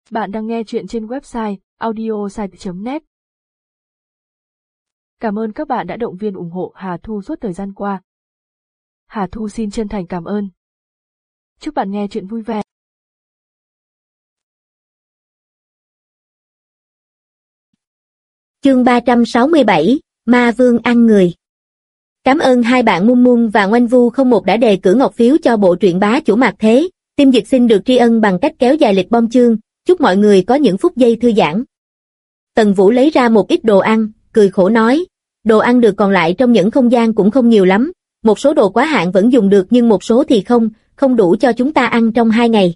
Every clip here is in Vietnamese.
Bạn đang nghe chuyện trên website audiosite.net. Cảm ơn các bạn đã động viên ủng hộ Hà Thu suốt thời gian qua. Hà Thu xin chân thành cảm ơn. Chúc bạn nghe chuyện vui vẻ. Chương 367, Ma Vương ăn người. Cảm ơn hai bạn Mun Mun và Ngoanh Vu không một đã đề cử ngọc phiếu cho bộ truyện bá chủ mạc thế. Tim Dịch xin được tri ân bằng cách kéo dài lịch bom chương, chúc mọi người có những phút giây thư giãn. Tần Vũ lấy ra một ít đồ ăn, cười khổ nói, đồ ăn được còn lại trong những không gian cũng không nhiều lắm, một số đồ quá hạn vẫn dùng được nhưng một số thì không đủ cho chúng ta ăn trong 2 ngày.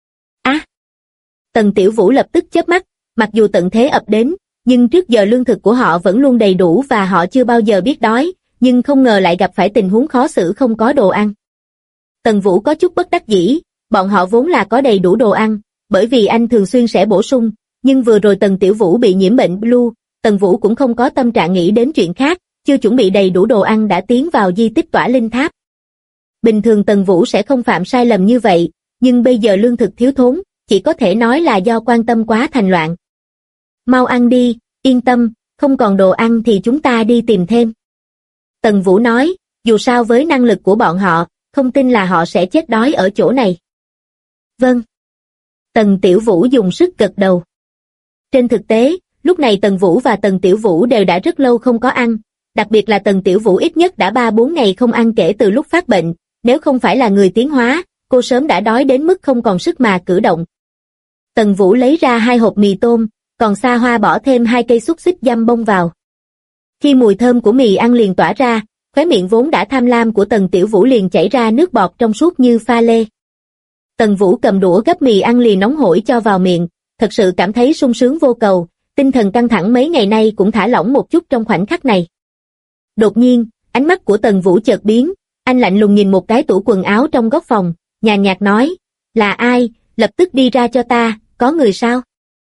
Tần Tiểu Vũ lập tức chớp mắt, mặc dù tận thế ập đến, nhưng trước giờ lương thực của họ vẫn luôn đầy đủ và họ chưa bao giờ biết đói, nhưng không ngờ lại gặp phải tình huống khó xử không có đồ ăn. Tần Vũ có chút bất đắc dĩ, bọn họ vốn là có đầy đủ đồ ăn, bởi vì anh thường xuyên sẽ bổ sung, nhưng vừa rồi Tần Tiểu Vũ bị nhiễm bệnh Blue, Tần Vũ cũng không có tâm trạng nghĩ đến chuyện khác, chưa chuẩn bị đầy đủ đồ ăn đã tiến vào di tích Tỏa Linh Tháp. Bình thường Tần Vũ sẽ không phạm sai lầm như vậy, nhưng bây giờ lương thực thiếu thốn, chỉ có thể nói là do quan tâm quá thành loạn. Mau ăn đi, yên tâm, không còn đồ ăn thì chúng ta đi tìm thêm. Tần Vũ nói, dù sao với năng lực của bọn họ, không tin là họ sẽ chết đói ở chỗ này. Vâng. Tần Tiểu Vũ dùng sức gật đầu. Trên thực tế, lúc này Tần Vũ và Tần Tiểu Vũ đều đã rất lâu không có ăn, đặc biệt là Tần Tiểu Vũ ít nhất đã 3-4 ngày không ăn kể từ lúc phát bệnh, nếu không phải là người tiến hóa, cô sớm đã đói đến mức không còn sức mà cử động. Tần Vũ lấy ra 2 hộp mì tôm, còn Sa Hoa bỏ thêm 2 cây xúc xích dăm bông vào. Khi mùi thơm của mì ăn liền tỏa ra, khóe miệng vốn đã tham lam của Tần Tiểu Vũ liền chảy ra nước bọt trong suốt như pha lê. Tần Vũ cầm đũa gấp mì ăn liền nóng hổi cho vào miệng, thật sự cảm thấy sung sướng vô cầu, tinh thần căng thẳng mấy ngày nay cũng thả lỏng một chút trong khoảnh khắc này. Đột nhiên, ánh mắt của Tần Vũ chợt biến, anh lạnh lùng nhìn một cái tủ quần áo trong góc phòng, nhàn nhạt nói, là ai, lập tức đi ra cho ta, có người sao?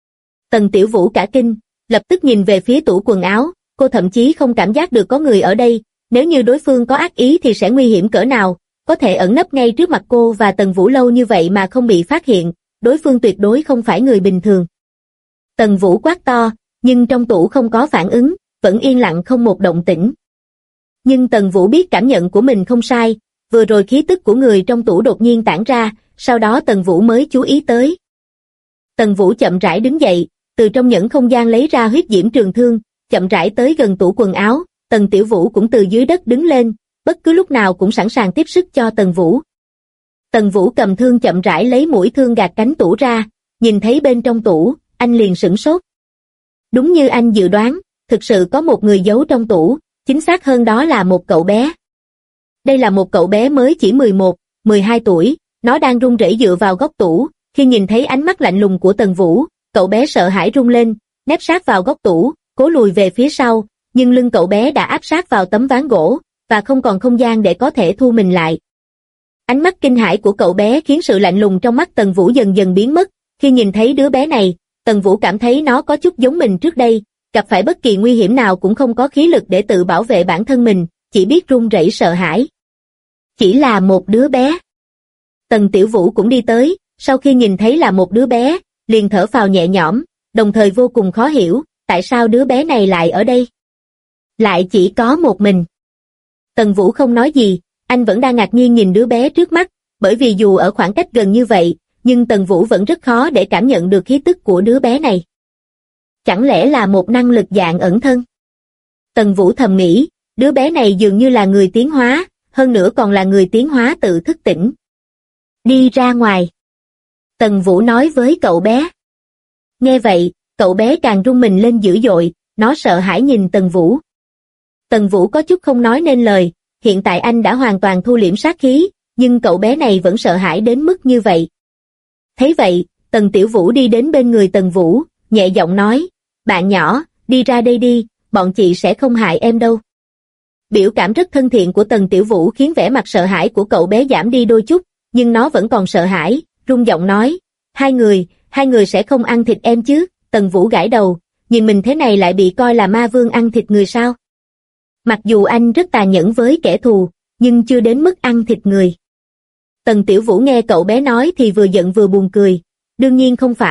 Tần Tiểu Vũ cả kinh, lập tức nhìn về phía tủ quần áo, cô thậm chí không cảm giác được có người ở đây, nếu như đối phương có ác ý thì sẽ nguy hiểm cỡ nào, có thể ẩn nấp ngay trước mặt cô và Tần Vũ lâu như vậy mà không bị phát hiện, đối phương tuyệt đối không phải người bình thường. Tần Vũ quát to, nhưng trong tủ không có phản ứng, vẫn yên lặng không một động tĩnh. Nhưng Tần Vũ biết cảm nhận của mình không sai, vừa rồi khí tức của người trong tủ đột nhiên tản ra, sau đó Tần Vũ mới chú ý tới. Tần Vũ chậm rãi đứng dậy, từ trong những không gian lấy ra huyết diễm trường thương, chậm rãi tới gần tủ quần áo, Tần Tiểu Vũ cũng từ dưới đất đứng lên, bất cứ lúc nào cũng sẵn sàng tiếp sức cho Tần Vũ. Tần Vũ cầm thương chậm rãi lấy mũi thương gạt cánh tủ ra, nhìn thấy bên trong tủ, anh liền sửng sốt. Đúng như anh dự đoán, thực sự có một người giấu trong tủ, chính xác hơn đó là một cậu bé. Đây là một cậu bé mới chỉ 11-12 tuổi, nó đang run rẩy dựa vào góc tủ, khi nhìn thấy ánh mắt lạnh lùng của Tần Vũ, cậu bé sợ hãi run lên, nép sát vào góc tủ, cố lùi về phía sau, nhưng lưng cậu bé đã áp sát vào tấm ván gỗ, và không còn không gian để có thể thu mình lại. Ánh mắt kinh hãi của cậu bé khiến sự lạnh lùng trong mắt Tần Vũ dần dần biến mất, khi nhìn thấy đứa bé này, Tần Vũ cảm thấy nó có chút giống mình trước đây, gặp phải bất kỳ nguy hiểm nào cũng không có khí lực để tự bảo vệ bản thân mình, chỉ biết run rẩy sợ hãi. Chỉ là một đứa bé. Tần Tiểu Vũ cũng đi tới, sau khi nhìn thấy là một đứa bé, liền thở phào nhẹ nhõm, đồng thời vô cùng khó hiểu, tại sao đứa bé này lại ở đây? Lại chỉ có một mình. Tần Vũ không nói gì, anh vẫn đang ngạc nhiên nhìn đứa bé trước mắt, bởi vì dù ở khoảng cách gần như vậy, nhưng Tần Vũ vẫn rất khó để cảm nhận được khí tức của đứa bé này. Chẳng lẽ là một năng lực dạng ẩn thân? Tần Vũ thầm nghĩ, đứa bé này dường như là người tiến hóa, hơn nữa còn là người tiến hóa tự thức tỉnh. Đi ra ngoài. Tần Vũ nói với cậu bé. Nghe vậy, cậu bé càng rung mình lên dữ dội, nó sợ hãi nhìn Tần Vũ. Tần Vũ có chút không nói nên lời, hiện tại anh đã hoàn toàn thu liễm sát khí, nhưng cậu bé này vẫn sợ hãi đến mức như vậy. Thấy vậy, Tần Tiểu Vũ đi đến bên người Tần Vũ, nhẹ giọng nói, bạn nhỏ, đi ra đây đi, bọn chị sẽ không hại em đâu. Biểu cảm rất thân thiện của Tần Tiểu Vũ khiến vẻ mặt sợ hãi của cậu bé giảm đi đôi chút, nhưng nó vẫn còn sợ hãi, run giọng nói, hai người sẽ không ăn thịt em chứ? Tần Vũ gãi đầu, nhìn mình thế này lại bị coi là ma vương ăn thịt người sao? Mặc dù anh rất tàn nhẫn với kẻ thù, nhưng chưa đến mức ăn thịt người. Tần Tiểu Vũ nghe cậu bé nói thì vừa giận vừa buồn cười, đương nhiên không phải,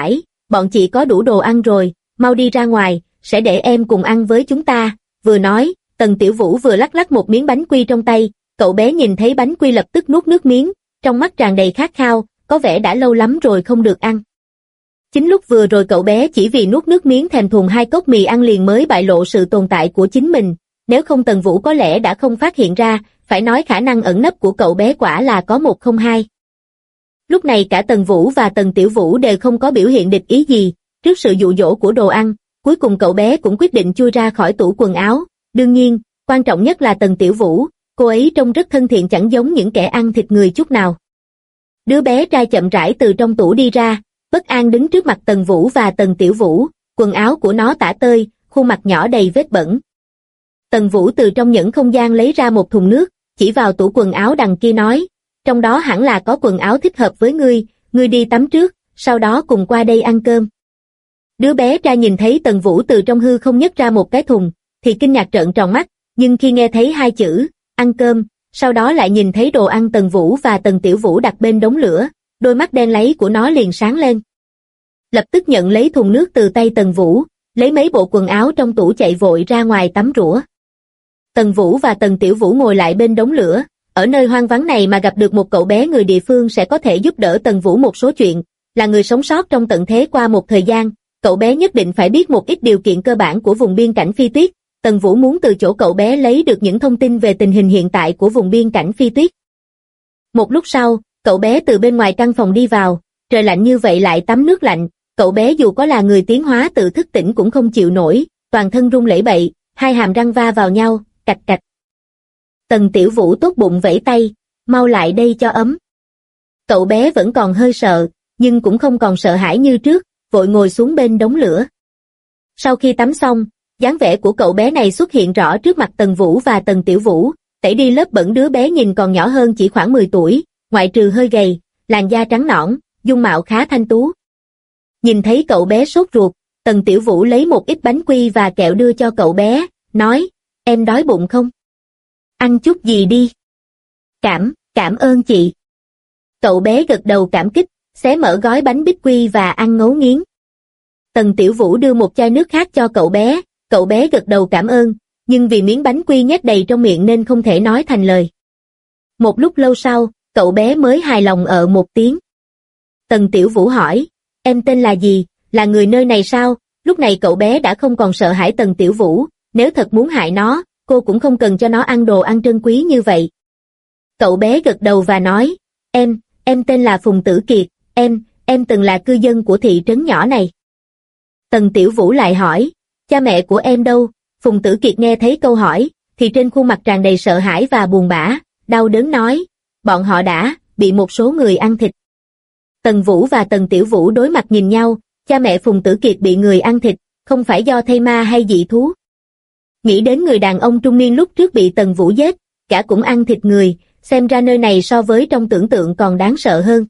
bọn chị có đủ đồ ăn rồi, mau đi ra ngoài, sẽ để em cùng ăn với chúng ta. Vừa nói, Tần Tiểu Vũ vừa lắc lắc một miếng bánh quy trong tay, cậu bé nhìn thấy bánh quy lập tức nuốt nước miếng, trong mắt tràn đầy khát khao, có vẻ đã lâu lắm rồi không được ăn. Chính lúc vừa rồi cậu bé chỉ vì nuốt nước miếng thèm thuồng 2 cốc mì ăn liền mới bại lộ sự tồn tại của chính mình, nếu không Tần Vũ có lẽ đã không phát hiện ra, phải nói khả năng ẩn nấp của cậu bé quả là có 1 không 2. Lúc này cả Tần Vũ và Tần Tiểu Vũ đều không có biểu hiện địch ý gì, trước sự dụ dỗ của đồ ăn, cuối cùng cậu bé cũng quyết định chui ra khỏi tủ quần áo, đương nhiên, quan trọng nhất là Tần Tiểu Vũ, cô ấy trông rất thân thiện chẳng giống những kẻ ăn thịt người chút nào. Đứa bé trai chậm rãi từ trong tủ đi ra, bất an đứng trước mặt Tần Vũ và Tần Tiểu Vũ, quần áo của nó tả tơi, khuôn mặt nhỏ đầy vết bẩn. Tần Vũ từ trong nhẫn không gian lấy ra một thùng nước, chỉ vào tủ quần áo đằng kia nói, trong đó hẳn là có quần áo thích hợp với ngươi đi tắm trước, sau đó cùng qua đây ăn cơm. Đứa bé trai nhìn thấy Tần Vũ từ trong hư không nhấc ra một cái thùng, thì kinh ngạc trợn tròn mắt, nhưng khi nghe thấy 2 chữ, ăn cơm, sau đó lại nhìn thấy đồ ăn Tần Vũ và Tần Tiểu Vũ đặt bên đống lửa, đôi mắt đen láy của nó liền sáng lên. Lập tức nhận lấy thùng nước từ tay Tần Vũ, lấy mấy bộ quần áo trong tủ chạy vội ra ngoài tắm rửa. Tần Vũ và Tần Tiểu Vũ ngồi lại bên đống lửa, ở nơi hoang vắng này mà gặp được một cậu bé người địa phương sẽ có thể giúp đỡ Tần Vũ một số chuyện, là người sống sót trong tận thế qua một thời gian, cậu bé nhất định phải biết một ít điều kiện cơ bản của vùng biên cảnh Phi Tuyết. Tần Vũ muốn từ chỗ cậu bé lấy được những thông tin về tình hình hiện tại của vùng biên cảnh Phi Tuyết. Một lúc sau, cậu bé từ bên ngoài căn phòng đi vào, trời lạnh như vậy lại tắm nước lạnh, cậu bé dù có là người tiến hóa tự thức tỉnh cũng không chịu nổi, toàn thân run lẩy bẩy, 2 hàm răng va vào nhau, cạch cạch. Tần Tiểu Vũ tốt bụng vẫy tay, mau lại đây cho ấm. Cậu bé vẫn còn hơi sợ, nhưng cũng không còn sợ hãi như trước, vội ngồi xuống bên đống lửa. Sau khi tắm xong, dáng vẻ của cậu bé này xuất hiện rõ trước mặt Tần Vũ và Tần Tiểu Vũ, tẩy đi lớp bẩn đứa bé nhìn còn nhỏ hơn chỉ khoảng 10 tuổi, ngoại trừ hơi gầy, làn da trắng nõn, dung mạo khá thanh tú. Nhìn thấy cậu bé sốt ruột, Tần Tiểu Vũ lấy một ít bánh quy và kẹo đưa cho cậu bé, nói, em đói bụng không? Ăn chút gì đi. Cảm ơn chị. Cậu bé gật đầu cảm kích, xé mở gói bánh bích quy và ăn ngấu nghiến. Tần Tiểu Vũ đưa một chai nước khác cho cậu bé gật đầu cảm ơn, nhưng vì miếng bánh quy nhét đầy trong miệng nên không thể nói thành lời. Một lúc lâu sau, cậu bé mới hài lòng một tiếng. Tần Tiểu Vũ hỏi, em tên là gì, là người nơi này sao? Lúc này cậu bé đã không còn sợ hãi Tần Tiểu Vũ, nếu thật muốn hại nó, cô cũng không cần cho nó ăn đồ ăn trân quý như vậy. Cậu bé gật đầu và nói, em tên là Phùng Tử Kiệt, em từng là cư dân của thị trấn nhỏ này. Tần Tiểu Vũ lại hỏi, cha mẹ của em đâu? Phùng Tử Kiệt nghe thấy câu hỏi, thì trên khuôn mặt tràn đầy sợ hãi và buồn bã, đau đớn nói, bọn họ đã bị một số người ăn thịt. Tần Vũ và Tần Tiểu Vũ đối mặt nhìn nhau, cha mẹ Phùng Tử Kiệt bị người ăn thịt, không phải do thây ma hay dị thú. Nghĩ đến người đàn ông trung niên lúc trước bị Tần Vũ giết, cả cũng ăn thịt người, xem ra nơi này so với trong tưởng tượng còn đáng sợ hơn.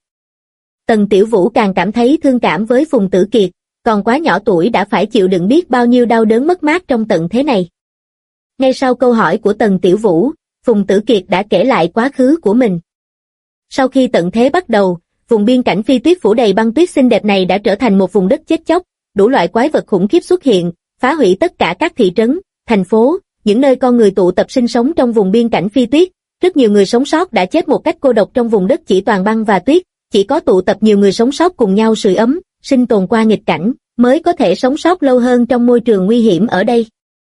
Tần Tiểu Vũ càng cảm thấy thương cảm với Phùng Tử Kiệt, còn quá nhỏ tuổi đã phải chịu đựng biết bao nhiêu đau đớn mất mát trong tận thế này. Ngay sau câu hỏi của Tần Tiểu Vũ, Phùng Tử Kiệt đã kể lại quá khứ của mình. Sau khi tận thế bắt đầu, vùng biên cảnh Phi Tuyết phủ đầy băng tuyết xinh đẹp này đã trở thành một vùng đất chết chóc, đủ loại quái vật khủng khiếp xuất hiện, phá hủy tất cả các thị trấn, thành phố, những nơi con người tụ tập sinh sống trong vùng biên cảnh Phi Tuyết. Rất nhiều người sống sót đã chết một cách cô độc trong vùng đất chỉ toàn băng và tuyết, chỉ có tụ tập nhiều người sống sót cùng nhau sưởi ấm, sinh tồn qua nghịch cảnh, mới có thể sống sót lâu hơn trong môi trường nguy hiểm ở đây.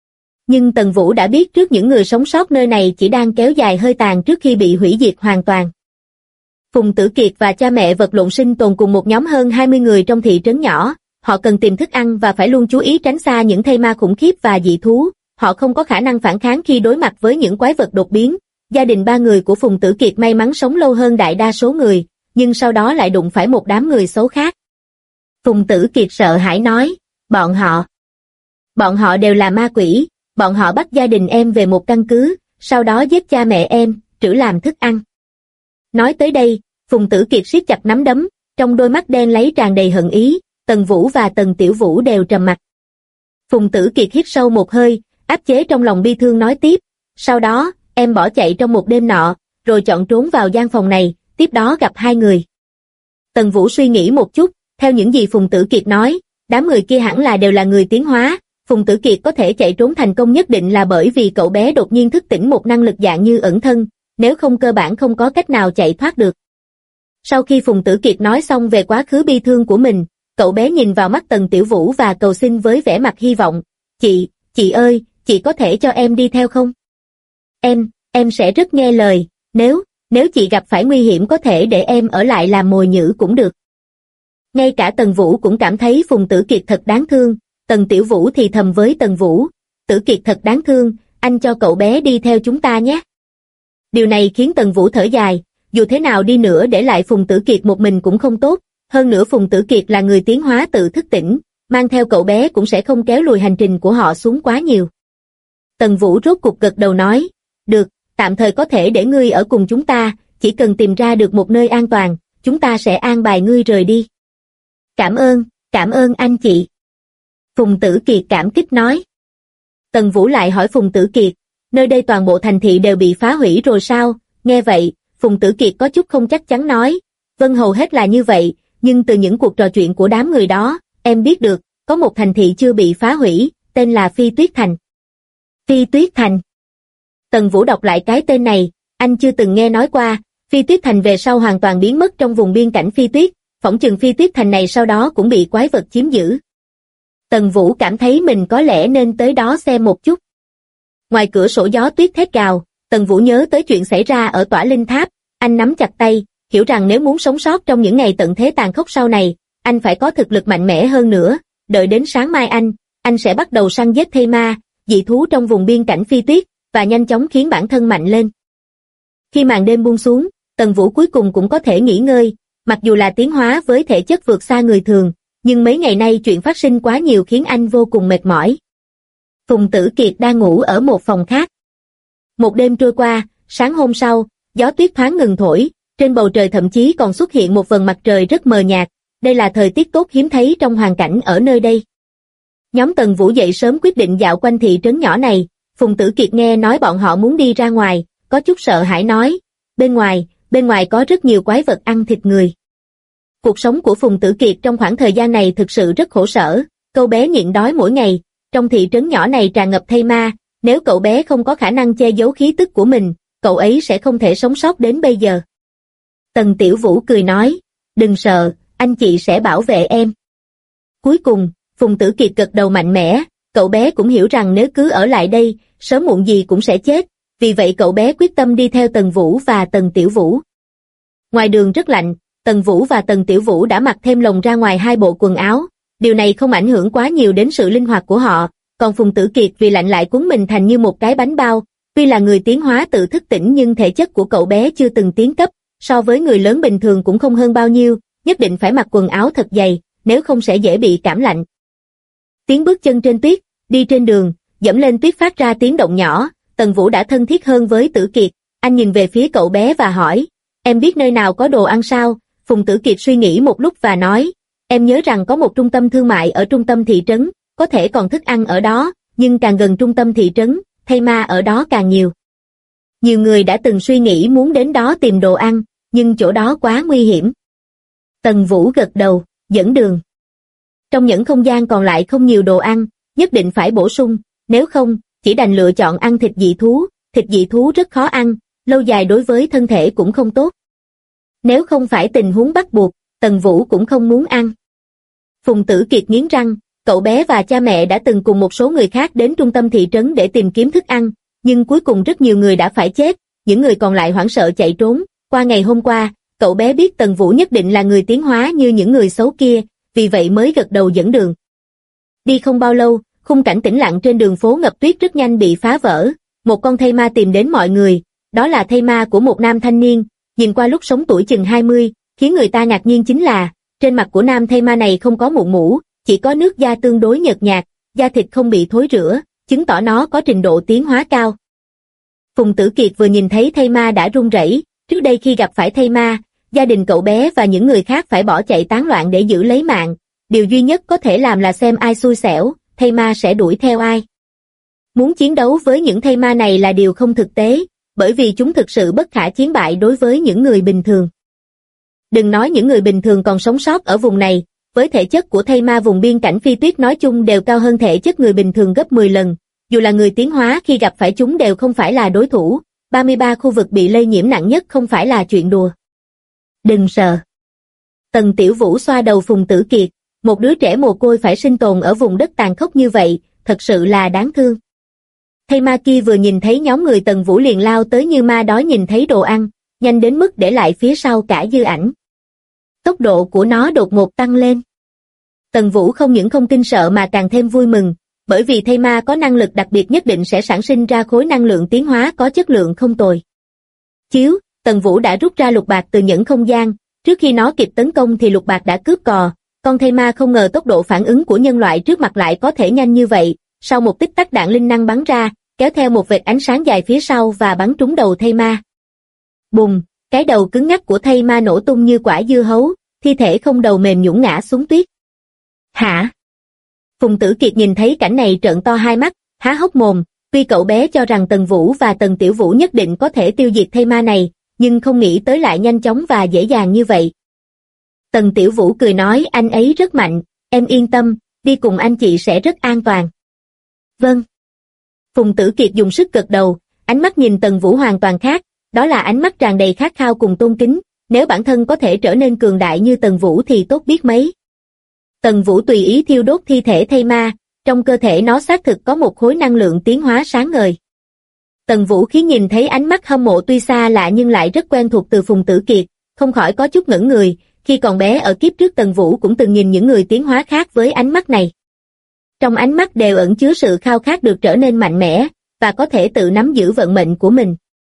Nhưng Tần Vũ đã biết trước những người sống sót nơi này chỉ đang kéo dài hơi tàn trước khi bị hủy diệt hoàn toàn. Phùng Tử Kiệt và cha mẹ vật lộn sinh tồn cùng một nhóm hơn 20 người trong thị trấn nhỏ, họ cần tìm thức ăn và phải luôn chú ý tránh xa những thây ma khủng khiếp và dị thú, họ không có khả năng phản kháng khi đối mặt với những quái vật đột biến. Gia đình 3 người của Phùng Tử Kiệt may mắn sống lâu hơn đại đa số người, nhưng sau đó lại đụng phải một đám người xấu khác. Phùng Tử Kiệt sợ hãi nói, bọn họ đều là ma quỷ, bọn họ bắt gia đình em về một căn cứ, sau đó giết cha mẹ em, trữ làm thức ăn. Nói tới đây, Phùng Tử Kiệt siết chặt nắm đấm, trong đôi mắt đen láy tràn đầy hận ý, Tần Vũ và Tần Tiểu Vũ đều trầm mặc. Phùng Tử Kiệt hít sâu một hơi, áp chế trong lòng bi thương nói tiếp, sau đó, em bỏ chạy trong một đêm nọ, rồi chọn trốn vào gian phòng này, tiếp đó gặp 2 người. Tần Vũ suy nghĩ một chút, Theo những gì Phùng Tử Kiệt nói, đám người kia hẳn là đều là người tiến hóa. Phùng Tử Kiệt có thể chạy trốn thành công nhất định là bởi vì cậu bé đột nhiên thức tỉnh một năng lực dạng như ẩn thân, nếu không cơ bản không có cách nào chạy thoát được. Sau khi Phùng Tử Kiệt nói xong về quá khứ bi thương của mình, cậu bé nhìn vào mắt Tần Tiểu Vũ và cầu xin với vẻ mặt hy vọng. Chị ơi, chị có thể cho em đi theo không? Em sẽ rất nghe lời, nếu chị gặp phải nguy hiểm có thể để em ở lại làm mồi nhử cũng được. Ngay cả Tần Vũ cũng cảm thấy Phùng Tử Kiệt thật đáng thương. Tần Tiểu Vũ thì thầm với Tần Vũ, Tử Kiệt thật đáng thương, anh cho cậu bé đi theo chúng ta nhé. Điều này khiến Tần Vũ thở dài, dù thế nào đi nữa để lại Phùng Tử Kiệt một mình cũng không tốt, hơn nữa Phùng Tử Kiệt là người tiến hóa tự thức tỉnh, mang theo cậu bé cũng sẽ không kéo lùi hành trình của họ xuống quá nhiều. Tần Vũ rốt cục gật đầu nói, được, tạm thời có thể để ngươi ở cùng chúng ta, chỉ cần tìm ra được một nơi an toàn, chúng ta sẽ an bài ngươi rời đi. Cảm ơn anh chị. Phùng Tử Kiệt cảm kích nói. Tần Vũ lại hỏi Phùng Tử Kiệt, nơi đây toàn bộ thành thị đều bị phá hủy rồi sao? Nghe vậy, Phùng Tử Kiệt có chút không chắc chắn nói, vâng hầu hết là như vậy, nhưng từ những cuộc trò chuyện của đám người đó, em biết được, có một thành thị chưa bị phá hủy, tên là Phi Tuyết Thành. Phi Tuyết Thành. Tần Vũ đọc lại cái tên này, anh chưa từng nghe nói qua, Phi Tuyết Thành về sau hoàn toàn biến mất trong vùng biên cảnh Phi Tuyết, phỏng chừng Phi Tuyết Thành này sau đó cũng bị quái vật chiếm giữ. Tần Vũ cảm thấy mình có lẽ nên tới đó xem một chút. Ngoài cửa sổ gió tuyết thét gào, Tần Vũ nhớ tới chuyện xảy ra ở Tỏa Linh Tháp, anh nắm chặt tay, hiểu rằng nếu muốn sống sót trong những ngày tận thế tàn khốc sau này, anh phải có thực lực mạnh mẽ hơn nữa, đợi đến sáng mai anh sẽ bắt đầu săn giết thây ma, dị thú trong vùng biên cảnh Phi Tuyết, và nhanh chóng khiến bản thân mạnh lên. Khi màn đêm buông xuống, Tần Vũ cuối cùng cũng có thể nghỉ ngơi, mặc dù là tiến hóa với thể chất vượt xa người thường, nhưng mấy ngày nay chuyện phát sinh quá nhiều khiến anh vô cùng mệt mỏi. Phùng Tử Kiệt đang ngủ ở một phòng khác. Một đêm trôi qua, sáng hôm sau, gió tuyết thoáng ngừng thổi, trên bầu trời thậm chí còn xuất hiện một vầng mặt trời rất mờ nhạt, đây là thời tiết tốt hiếm thấy trong hoàn cảnh ở nơi đây. Nhóm Tần Vũ dậy sớm quyết định dạo quanh thị trấn nhỏ này, Phùng Tử Kiệt nghe nói bọn họ muốn đi ra ngoài, có chút sợ hãi nói, bên ngoài có rất nhiều quái vật ăn thịt người. Cuộc sống của Phùng Tử Kiệt trong khoảng thời gian này thực sự rất khổ sở, cậu bé nhịn đói mỗi ngày, trong thị trấn nhỏ này tràn ngập thây ma, nếu cậu bé không có khả năng che giấu khí tức của mình, cậu ấy sẽ không thể sống sót đến bây giờ. Tần Tiểu Vũ cười nói, đừng sợ, anh chị sẽ bảo vệ em. Cuối cùng, Phùng Tử Kiệt gật đầu mạnh mẽ, cậu bé cũng hiểu rằng nếu cứ ở lại đây, sớm muộn gì cũng sẽ chết, vì vậy cậu bé quyết tâm đi theo Tần Vũ và Tần Tiểu Vũ. Ngoài đường rất lạnh, Tần Vũ và Tần Tiểu Vũ đã mặc thêm lồng ra ngoài 2 bộ quần áo, điều này không ảnh hưởng quá nhiều đến sự linh hoạt của họ, còn Phùng Tử Kiệt vì lạnh lại cuốn mình thành như một cái bánh bao, tuy là người tiến hóa tự thức tỉnh nhưng thể chất của cậu bé chưa từng tiến cấp, so với người lớn bình thường cũng không hơn bao nhiêu, nhất định phải mặc quần áo thật dày, nếu không sẽ dễ bị cảm lạnh. Tiếng bước chân trên tuyết, đi trên đường, dẫm lên tuyết phát ra tiếng động nhỏ, Tần Vũ đã thân thiết hơn với Tử Kiệt, anh nhìn về phía cậu bé và hỏi, em biết nơi nào có đồ ăn sao? Phùng Tử Kiệt suy nghĩ một lúc và nói, em nhớ rằng có một trung tâm thương mại ở trung tâm thị trấn, có thể còn thức ăn ở đó, nhưng càng gần trung tâm thị trấn, thây ma ở đó càng nhiều. Nhiều người đã từng suy nghĩ muốn đến đó tìm đồ ăn, nhưng chỗ đó quá nguy hiểm. Tần Vũ gật đầu, dẫn đường. Trong những không gian còn lại không nhiều đồ ăn, nhất định phải bổ sung, nếu không, chỉ đành lựa chọn ăn thịt dị thú rất khó ăn, lâu dài đối với thân thể cũng không tốt. Nếu không phải tình huống bắt buộc, Tần Vũ cũng không muốn ăn. Phùng Tử Kiệt nghiến răng, cậu bé và cha mẹ đã từng cùng một số người khác đến trung tâm thị trấn để tìm kiếm thức ăn, nhưng cuối cùng rất nhiều người đã phải chết, những người còn lại hoảng sợ chạy trốn. Qua ngày hôm qua, cậu bé biết Tần Vũ nhất định là người tiến hóa như những người xấu kia, vì vậy mới gật đầu dẫn đường. Đi không bao lâu, khung cảnh tĩnh lặng trên đường phố ngập tuyết rất nhanh bị phá vỡ, một con thây ma tìm đến mọi người, đó là thây ma của một nam thanh niên, nhìn qua lúc sống tuổi chừng 20, khiến người ta ngạc nhiên chính là, trên mặt của nam thây ma này không có mụn mủ, chỉ có nước da tương đối nhợt nhạt, da thịt không bị thối rữa, chứng tỏ nó có trình độ tiến hóa cao. Phùng Tử Kiệt vừa nhìn thấy thây ma đã run rẩy, trước đây khi gặp phải thây ma, gia đình cậu bé và những người khác phải bỏ chạy tán loạn để giữ lấy mạng, điều duy nhất có thể làm là xem ai xui xẻo, thây ma sẽ đuổi theo ai. Muốn chiến đấu với những thây ma này là điều không thực tế, bởi vì chúng thực sự bất khả chiến bại đối với những người bình thường. Đừng nói những người bình thường còn sống sót ở vùng này, với thể chất của thây ma vùng biên cảnh phi tuyết nói chung đều cao hơn thể chất người bình thường gấp 10 lần, dù là người tiến hóa khi gặp phải chúng đều không phải là đối thủ, 33 khu vực bị lây nhiễm nặng nhất không phải là chuyện đùa. Đừng sợ. Tần Tiểu Vũ xoa đầu Phùng Tử Kiệt, một đứa trẻ mồ côi phải sinh tồn ở vùng đất tàn khốc như vậy, thật sự là đáng thương. Thây ma kia vừa nhìn thấy nhóm người Tần Vũ liền lao tới như ma đói nhìn thấy đồ ăn, nhanh đến mức để lại phía sau cả dư ảnh. Tốc độ của nó đột ngột tăng lên. Tần Vũ không những không kinh sợ mà càng thêm vui mừng, bởi vì thây ma có năng lực đặc biệt nhất định sẽ sản sinh ra khối năng lượng tiến hóa có chất lượng không tồi. Chiếu, Tần Vũ đã rút ra lục bạc từ nhẫn không gian, trước khi nó kịp tấn công thì lục bạc đã cướp cò, con thây ma không ngờ tốc độ phản ứng của nhân loại trước mặt lại có thể nhanh như vậy, sau một tích tắc đạn linh năng bắn ra, kéo theo một vệt ánh sáng dài phía sau và bắn trúng đầu thây ma. Bùng, cái đầu cứng ngắc của thây ma nổ tung như quả dưa hấu, thi thể không đầu mềm nhũn ngã xuống tuyết. Hả? Phùng Tử Kiệt nhìn thấy cảnh này trợn to hai mắt, há hốc mồm, tuy cậu bé cho rằng Tần Vũ và Tần Tiểu Vũ nhất định có thể tiêu diệt thây ma này, nhưng không nghĩ tới lại nhanh chóng và dễ dàng như vậy. Tần Tiểu Vũ cười nói anh ấy rất mạnh, em yên tâm, đi cùng anh chị sẽ rất an toàn. Vâng. Phùng Tử Kiệt dùng sức gật đầu, ánh mắt nhìn Tần Vũ hoàn toàn khác, đó là ánh mắt tràn đầy khát khao cùng tôn kính, nếu bản thân có thể trở nên cường đại như Tần Vũ thì tốt biết mấy. Tần Vũ tùy ý thiêu đốt thi thể thây ma, trong cơ thể nó xác thực có một khối năng lượng tiến hóa sáng ngời. Tần Vũ khi nhìn thấy ánh mắt hâm mộ tuy xa lạ nhưng lại rất quen thuộc từ Phùng Tử Kiệt, không khỏi có chút ngẩn người, khi còn bé ở kiếp trước Tần Vũ cũng từng nhìn những người tiến hóa khác với ánh mắt này. Trong ánh mắt đều ẩn chứa sự khao khát được trở nên mạnh mẽ, và có thể tự nắm giữ vận mệnh của mình.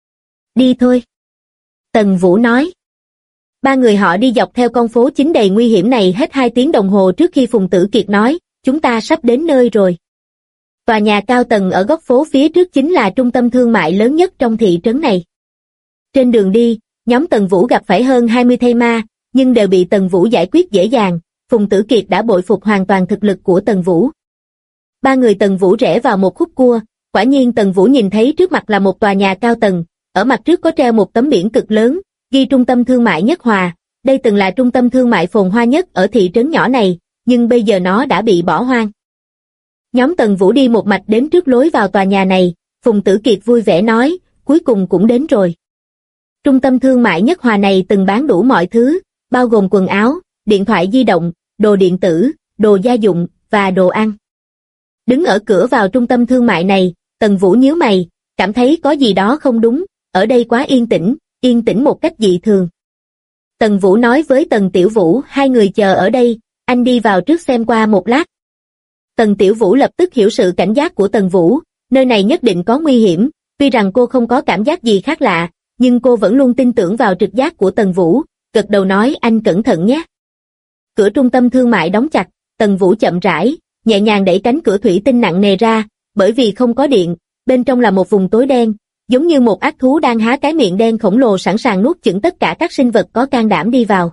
Đi thôi. Tần Vũ nói. Ba người họ đi dọc theo con phố chính đầy nguy hiểm này hết 2 tiếng đồng hồ trước khi Phùng Tử Kiệt nói, chúng ta sắp đến nơi rồi. Tòa nhà cao tầng ở góc phố phía trước chính là trung tâm thương mại lớn nhất trong thị trấn này. Trên đường đi, nhóm Tần Vũ gặp phải hơn 20 thây ma, nhưng đều bị Tần Vũ giải quyết dễ dàng, Phùng Tử Kiệt đã bội phục hoàn toàn thực lực của Tần Vũ. Ba người Tần Vũ rẽ vào một khúc cua, quả nhiên Tần Vũ nhìn thấy trước mặt là một tòa nhà cao tầng, ở mặt trước có treo một tấm biển cực lớn, ghi Trung tâm Thương mại Nhất Hòa, đây từng là trung tâm thương mại phồn hoa nhất ở thị trấn nhỏ này, nhưng bây giờ nó đã bị bỏ hoang. Nhóm Tần Vũ đi một mạch đến trước lối vào tòa nhà này, Phùng Tử Kiệt vui vẻ nói, cuối cùng cũng đến rồi. Trung tâm thương mại Nhất Hòa này từng bán đủ mọi thứ, bao gồm quần áo, điện thoại di động, đồ điện tử, đồ gia dụng, và đồ ăn. Đứng ở cửa vào trung tâm thương mại này, Tần Vũ nhíu mày, cảm thấy có gì đó không đúng, ở đây quá yên tĩnh một cách dị thường. Tần Vũ nói với Tần Tiểu Vũ, hai người chờ ở đây, anh đi vào trước xem qua một lát. Tần Tiểu Vũ lập tức hiểu sự cảnh giác của Tần Vũ, nơi này nhất định có nguy hiểm, tuy rằng cô không có cảm giác gì khác lạ, nhưng cô vẫn luôn tin tưởng vào trực giác của Tần Vũ, gật đầu nói anh cẩn thận nhé. Cửa trung tâm thương mại đóng chặt, Tần Vũ chậm rãi, nhẹ nhàng đẩy cánh cửa thủy tinh nặng nề ra, bởi vì không có điện, bên trong là một vùng tối đen, giống như một ác thú đang há cái miệng đen khổng lồ sẵn sàng nuốt chửng tất cả các sinh vật có can đảm đi vào.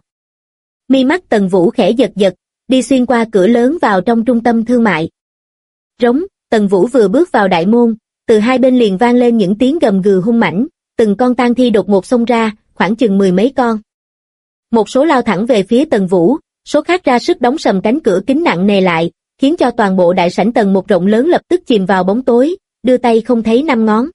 Mi mắt Tần Vũ khẽ giật giật, đi xuyên qua cửa lớn vào trong trung tâm thương mại. Rống, Tần Vũ vừa bước vào đại môn, từ hai bên liền vang lên những tiếng gầm gừ hung mãnh, từng con tang thi đột ngột xông ra, khoảng chừng 10 mấy con. Một số lao thẳng về phía Tần Vũ, số khác ra sức đóng sầm cánh cửa kính nặng nề lại, khiến cho toàn bộ đại sảnh tầng một rộng lớn lập tức chìm vào bóng tối, đưa tay không thấy năm ngón.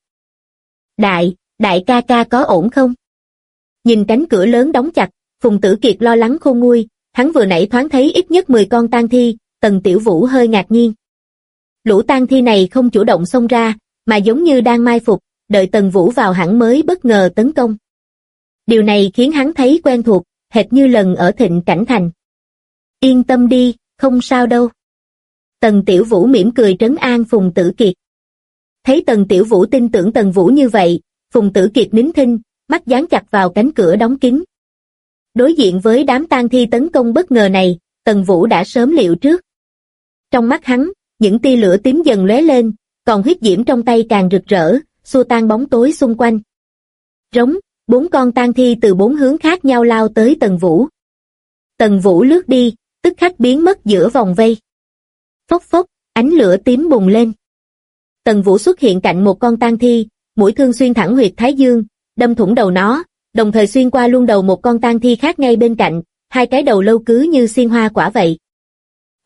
Đại ca ca có ổn không? Nhìn cánh cửa lớn đóng chặt, Phùng Tử Kiệt lo lắng khôn nguôi, hắn vừa nãy thoáng thấy ít nhất 10 con tang thi, Tần Tiểu Vũ hơi ngạc nhiên. Lũ tang thi này không chủ động xông ra, mà giống như đang mai phục, đợi Tần Vũ vào hẳn mới bất ngờ tấn công. Điều này khiến hắn thấy quen thuộc, hệt như lần ở Thịnh Cảnh Thành. Yên tâm đi, không sao đâu. Tần Tiểu Vũ mỉm cười trấn an Phùng Tử Kiệt. Thấy Tần Tiểu Vũ tin tưởng Tần Vũ như vậy, Phùng Tử Kiệt nín thinh, mắt dán chặt vào cánh cửa đóng kín. Đối diện với đám tang thi tấn công bất ngờ này, Tần Vũ đã sớm liệu trước. Trong mắt hắn, những tia lửa tím dần lóe lên, còn huyết diễm trong tay càng rực rỡ, xua tan bóng tối xung quanh. Rống, 4 con tang thi từ 4 hướng khác nhau lao tới Tần Vũ. Tần Vũ lướt đi, tức khắc biến mất giữa vòng vây. Phốc phốc, ánh lửa tím bùng lên. Tần Vũ xuất hiện cạnh một con tang thi, mũi thương xuyên thẳng huyệt thái dương, đâm thủng đầu nó, đồng thời xuyên qua luôn đầu một con tang thi khác ngay bên cạnh, hai cái đầu lâu cứ như xiên hoa quả vậy.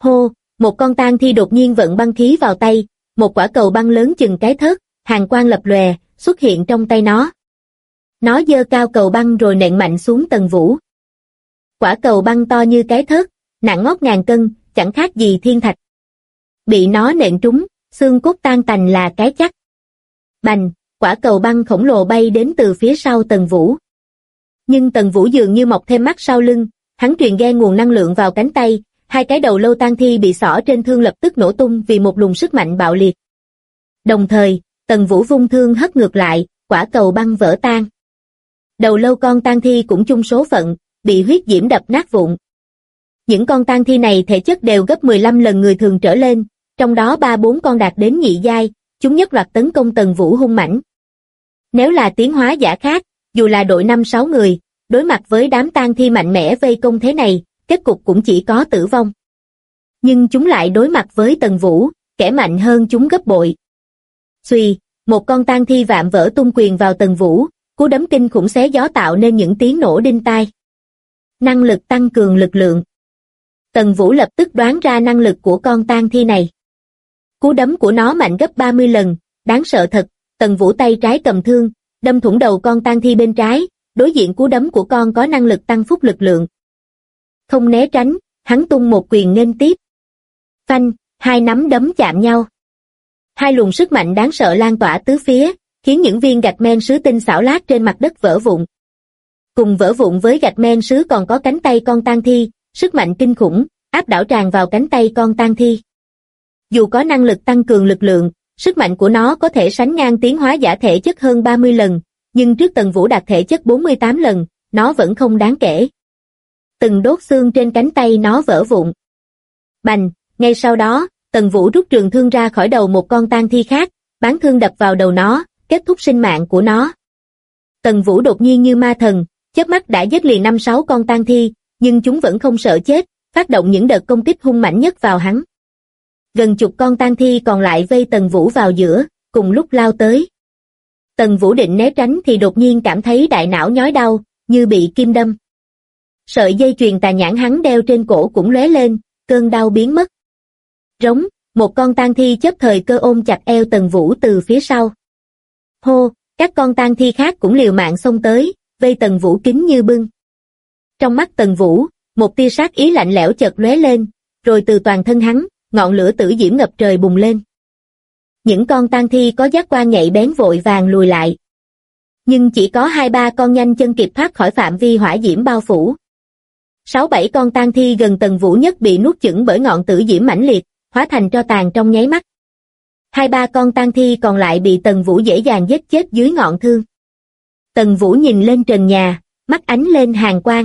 Hô, một con tang thi đột nhiên vận băng khí vào tay, một quả cầu băng lớn chừng cái thớt, hàn quang lập lòe, xuất hiện trong tay nó. Nó giơ cao cầu băng rồi nện mạnh xuống Tần Vũ. Quả cầu băng to như cái thớt, nặng ngót ngàn cân, chẳng khác gì thiên thạch. Bị nó nện trúng, xương cốt tan tành là cái chắc. Bành, quả cầu băng khổng lồ bay đến từ phía sau Tần Vũ. Nhưng Tần Vũ dường như mọc thêm mắt sau lưng, hắn truyền ghe nguồn năng lượng vào cánh tay, hai cái đầu lâu tang thi bị xỏ trên thương lập tức nổ tung vì một luồng sức mạnh bạo liệt. Đồng thời, Tần Vũ vung thương hất ngược lại, quả cầu băng vỡ tan. Đầu lâu con tang thi cũng chung số phận, bị huyết diễm đập nát vụn. Những con tang thi này thể chất đều gấp 15 lần người thường trở lên, trong đó 3-4 con đạt đến nhị giai, chúng nhất loạt tấn công Tần Vũ hung mãnh. Nếu là tiến hóa giả khác, dù là đội 5-6 người, đối mặt với đám tang thi mạnh mẽ vây công thế này, kết cục cũng chỉ có tử vong. Nhưng chúng lại đối mặt với Tần Vũ, kẻ mạnh hơn chúng gấp bội. Xuy, một con tang thi vạm vỡ tung quyền vào Tần Vũ, cú đấm kinh khủng xé gió tạo nên những tiếng nổ đinh tai. Năng lực tăng cường lực lượng. Tần Vũ lập tức đoán ra năng lực của con tang thi này. Cú đấm của nó mạnh gấp 30 lần, đáng sợ thật. Tần Vũ tay trái cầm thương, đâm thủng đầu con tang thi bên trái, đối diện cú đấm của con có năng lực tăng phúc lực lượng. Không né tránh, hắn tung một quyền nghênh tiếp. Phanh, hai nắm đấm chạm nhau. Hai luồng sức mạnh đáng sợ lan tỏa tứ phía, khiến những viên gạch men sứ tinh xảo lát trên mặt đất vỡ vụn. Cùng vỡ vụn với gạch men sứ còn có cánh tay con tang thi, sức mạnh kinh khủng, áp đảo tràn vào cánh tay con tang thi. Dù có năng lực tăng cường lực lượng, sức mạnh của nó có thể sánh ngang tiến hóa giả thể chất hơn 30 lần, nhưng trước Tần Vũ đạt thể chất 48 lần, nó vẫn không đáng kể. Từng đốt xương trên cánh tay nó vỡ vụn. Bành, ngay sau đó, Tần Vũ rút trường thương ra khỏi đầu một con tang thi khác, bán thương đập vào đầu nó, kết thúc sinh mạng của nó. Tần Vũ đột nhiên như ma thần, chớp mắt đã giết liền 5-6 con tang thi, nhưng chúng vẫn không sợ chết, phát động những đợt công kích hung mãnh nhất vào hắn. Gần chục con tang thi còn lại vây Tần Vũ vào giữa, cùng lúc lao tới. Tần Vũ định né tránh thì đột nhiên cảm thấy đại não nhói đau, như bị kim đâm. Sợi dây chuyền tà nhãn hắn đeo trên cổ cũng lóe lên, cơn đau biến mất. Rống, một con tang thi chấp thời cơ ôm chặt eo Tần Vũ từ phía sau. Hô, các con tang thi khác cũng liều mạng xông tới, vây Tần Vũ kín như bưng. Trong mắt Tần Vũ, một tia sát ý lạnh lẽo chợt lóe lên, rồi từ toàn thân hắn, ngọn lửa tử diễm ngập trời bùng lên. Những con tang thi có giác quan nhạy bén vội vàng lùi lại. Nhưng chỉ có 2-3 con nhanh chân kịp thoát khỏi phạm vi hỏa diễm bao phủ. 6-7 con tang thi gần Tần Vũ nhất bị nuốt chửng bởi ngọn tử diễm mãnh liệt, hóa thành tro tàn trong nháy mắt. 2-3 con tang thi còn lại bị Tần Vũ dễ dàng giết chết dưới ngọn thương. Tần Vũ nhìn lên trần nhà, mắt ánh lên hàn quang.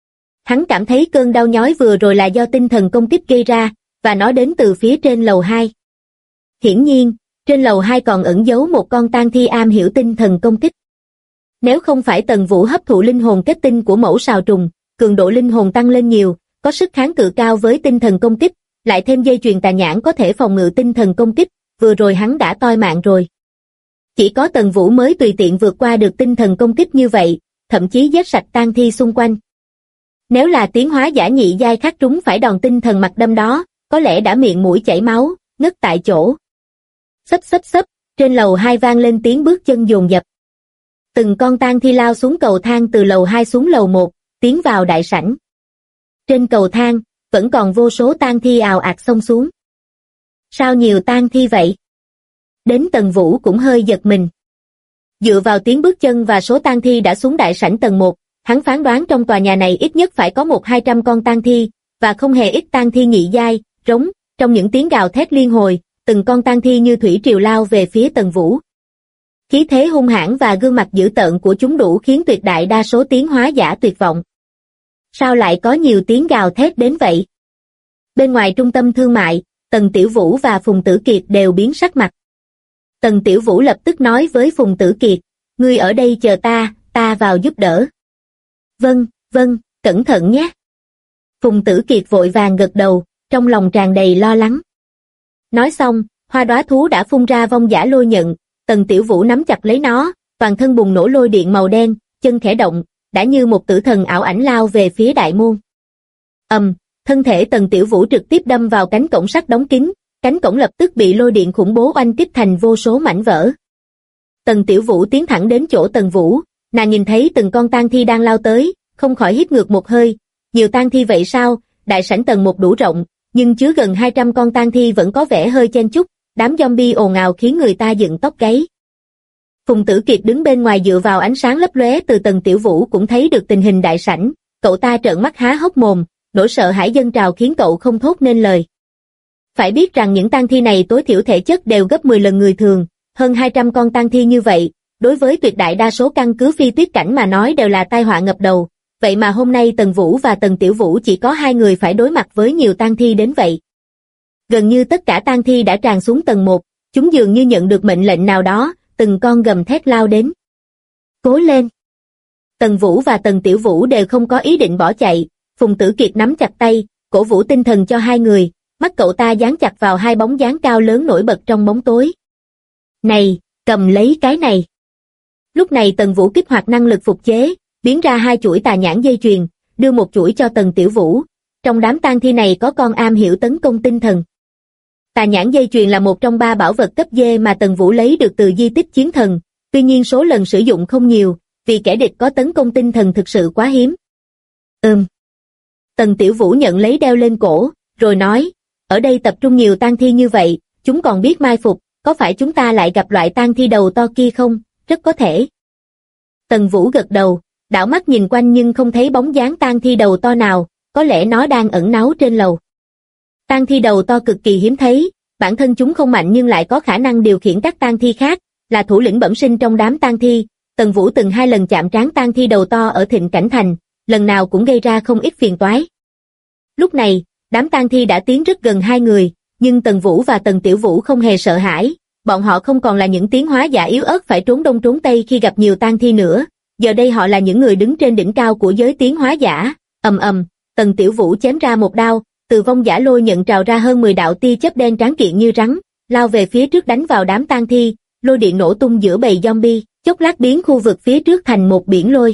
Hắn cảm thấy cơn đau nhói vừa rồi là do tinh thần công kích gây ra, và nó đến từ phía trên lầu 2. Hiển nhiên, trên lầu 2 còn ẩn giấu một con tang thi am hiểu tinh thần công kích. Nếu không phải Tần Vũ hấp thụ linh hồn kết tinh của mẫu sào trùng, cường độ linh hồn tăng lên nhiều, có sức kháng cự cao với tinh thần công kích, lại thêm dây chuyền tà nhãn có thể phòng ngự tinh thần công kích, vừa rồi hắn đã toi mạng rồi. Chỉ có Tần Vũ mới tùy tiện vượt qua được tinh thần công kích như vậy, thậm chí giết sạch tang thi xung quanh. Nếu là tiến hóa giả nhị giai khác trúng phải đòn tinh thần mặt đâm đó, có lẽ đã miệng mũi chảy máu, ngất tại chỗ. Xấp xấp xấp, trên lầu 2 vang lên tiếng bước chân dồn dập. Từng con tang thi lao xuống cầu thang từ lầu 2 xuống lầu 1, tiến vào đại sảnh. Trên cầu thang, vẫn còn vô số tang thi ào ạt xông xuống. Sao nhiều tang thi vậy? Đến Tần Vũ cũng hơi giật mình. Dựa vào tiếng bước chân và số tang thi đã xuống đại sảnh tầng 1, hắn phán đoán trong tòa nhà này ít nhất phải có 100-200 con tang thi, và không hề ít tang thi nhị giai, rống, trong những tiếng gào thét liên hồi, từng con tang thi như thủy triều lao về phía Tần Vũ. Khí thế hung hãn và gương mặt dữ tợn của chúng đủ khiến tuyệt đại đa số tiến hóa giả tuyệt vọng. Sao lại có nhiều tiếng gào thét đến vậy? Bên ngoài trung tâm thương mại, Tần Tiểu Vũ và Phùng Tử Kiệt đều biến sắc mặt. Tần Tiểu Vũ lập tức nói với Phùng Tử Kiệt, ngươi ở đây chờ ta vào giúp đỡ. Vâng, cẩn thận nhé. Phùng Tử Kiệt vội vàng gật đầu, trong lòng tràn đầy lo lắng. Nói xong, hoa đóa thú đã phun ra vong giả lôi nhận, Tần Tiểu Vũ nắm chặt lấy nó, toàn thân bùng nổ lôi điện màu đen, chân khẽ động, đã như một tử thần ảo ảnh lao về phía đại môn. thân thể Tần Tiểu Vũ trực tiếp đâm vào cánh cổng sắt đóng kín, cánh cổng lập tức bị lôi điện khủng bố oanh kích thành vô số mảnh vỡ. Tần Tiểu Vũ tiến thẳng đến chỗ Tần Vũ, nàng nhìn thấy từng con tang thi đang lao tới, không khỏi hít ngược một hơi. Nhiều tang thi vậy sao? Đại sảnh tầng 1 đủ rộng, nhưng chứa gần 200 con tang thi vẫn có vẻ hơi chen chúc, đám zombie ồn ào khiến người ta dựng tóc gáy. Phùng Tử Kiệt đứng bên ngoài dựa vào ánh sáng lấp lóe từ Tần Tiểu Vũ cũng thấy được tình hình đại sảnh, cậu ta trợn mắt há hốc mồm, nỗi sợ hãi dâng trào khiến cậu không thốt nên lời. Phải biết rằng những tang thi này tối thiểu thể chất đều gấp 10 lần người thường, hơn 200 con tang thi như vậy, đối với tuyệt đại đa số căn cứ phi tuyết cảnh mà nói đều là tai họa ngập đầu, vậy mà hôm nay Tần Vũ và Tần Tiểu Vũ chỉ có hai người phải đối mặt với nhiều tang thi đến vậy. Gần như tất cả tang thi đã tràn xuống tầng 1, chúng dường như nhận được mệnh lệnh nào đó, từng con gầm thét lao đến. Cố lên! Tần Vũ và Tần Tiểu Vũ đều không có ý định bỏ chạy, Phùng Tử Kiệt nắm chặt tay, cổ vũ tinh thần cho hai người, mắt cậu ta dán chặt vào hai bóng dáng cao lớn nổi bật trong bóng tối. Này, cầm lấy cái này! Lúc này Tần Vũ kích hoạt năng lực phục chế, biến ra hai chuỗi tà nhãn dây chuyền, đưa một chuỗi cho Tần Tiểu Vũ. Trong đám tang thi này có con am hiểu tấn công tinh thần. Tà nhãn dây chuyền là một trong 3 bảo vật cấp D mà Tần Vũ lấy được từ di tích chiến thần, tuy nhiên số lần sử dụng không nhiều, vì kẻ địch có tấn công tinh thần thực sự quá hiếm. Tần Tiểu Vũ nhận lấy đeo lên cổ, rồi nói, ở đây tập trung nhiều tang thi như vậy, chúng còn biết mai phục, có phải chúng ta lại gặp loại tang thi đầu to kia không? Rất có thể. Tần Vũ gật đầu, đảo mắt nhìn quanh nhưng không thấy bóng dáng tang thi đầu to nào, có lẽ nó đang ẩn náu trên lầu. Tang thi đầu to cực kỳ hiếm thấy, bản thân chúng không mạnh nhưng lại có khả năng điều khiển các tang thi khác, là thủ lĩnh bẩm sinh trong đám tang thi. Tần Vũ từng 2 lần chạm trán tang thi đầu to ở Thịnh Cảnh Thành, lần nào cũng gây ra không ít phiền toái. Lúc này, đám tang thi đã tiến rất gần hai người, nhưng Tần Vũ và Tần Tiểu Vũ không hề sợ hãi, bọn họ không còn là những tiến hóa giả yếu ớt phải trốn đông trốn tây khi gặp nhiều tang thi nữa, giờ đây họ là những người đứng trên đỉnh cao của giới tiến hóa giả. Tần Tiểu Vũ chém ra một đao, từ vong giả lôi nhận trào ra hơn 10 đạo tia chớp đen trắng kiện như rắn, lao về phía trước đánh vào đám tang thi, lôi điện nổ tung giữa bầy zombie, chốc lát biến khu vực phía trước thành một biển lôi.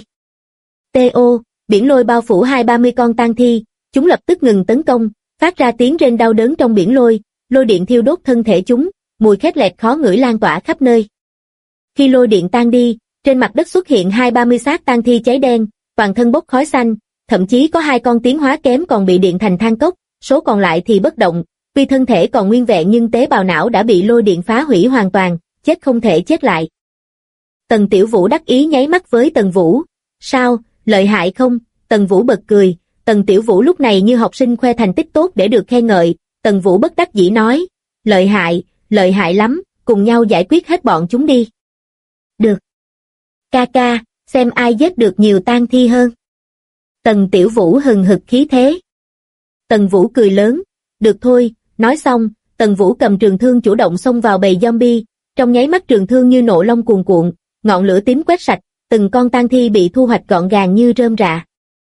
Biển lôi bao phủ 20-30 con tang thi, chúng lập tức ngừng tấn công, phát ra tiếng rên đau đớn trong biển lôi, lôi điện thiêu đốt thân thể chúng, mùi khét lẹt khó ngửi lan tỏa khắp nơi. Khi lôi điện tan đi, trên mặt đất xuất hiện 20-30 xác tang thi cháy đen, toàn thân bốc khói xanh, thậm chí có 2 con tiến hóa kém còn bị điện thành than cốc, số còn lại thì bất động, tuy thân thể còn nguyên vẹn nhưng tế bào não đã bị lôi điện phá hủy hoàn toàn, chết không thể chết lại. Tần Tiểu Vũ đắc ý nháy mắt với Tần Vũ, sao, lợi hại không? Tần Vũ bật cười, Tần Tiểu Vũ lúc này như học sinh khoe thành tích tốt để được khen ngợi, Tần Vũ bất đắc dĩ nói, lợi hại lắm, cùng nhau giải quyết hết bọn chúng đi. Được. Ca, xem ai giết được nhiều tang thi hơn. Tần Tiểu Vũ hừng hực khí thế. Tần Vũ cười lớn, được thôi, nói xong, Tần Vũ cầm trường thương chủ động xông vào bầy zombie, trong nháy mắt trường thương như nộ long cuồn cuộn, ngọn lửa tím quét sạch, từng con tang thi bị thu hoạch gọn gàng như rơm rạ.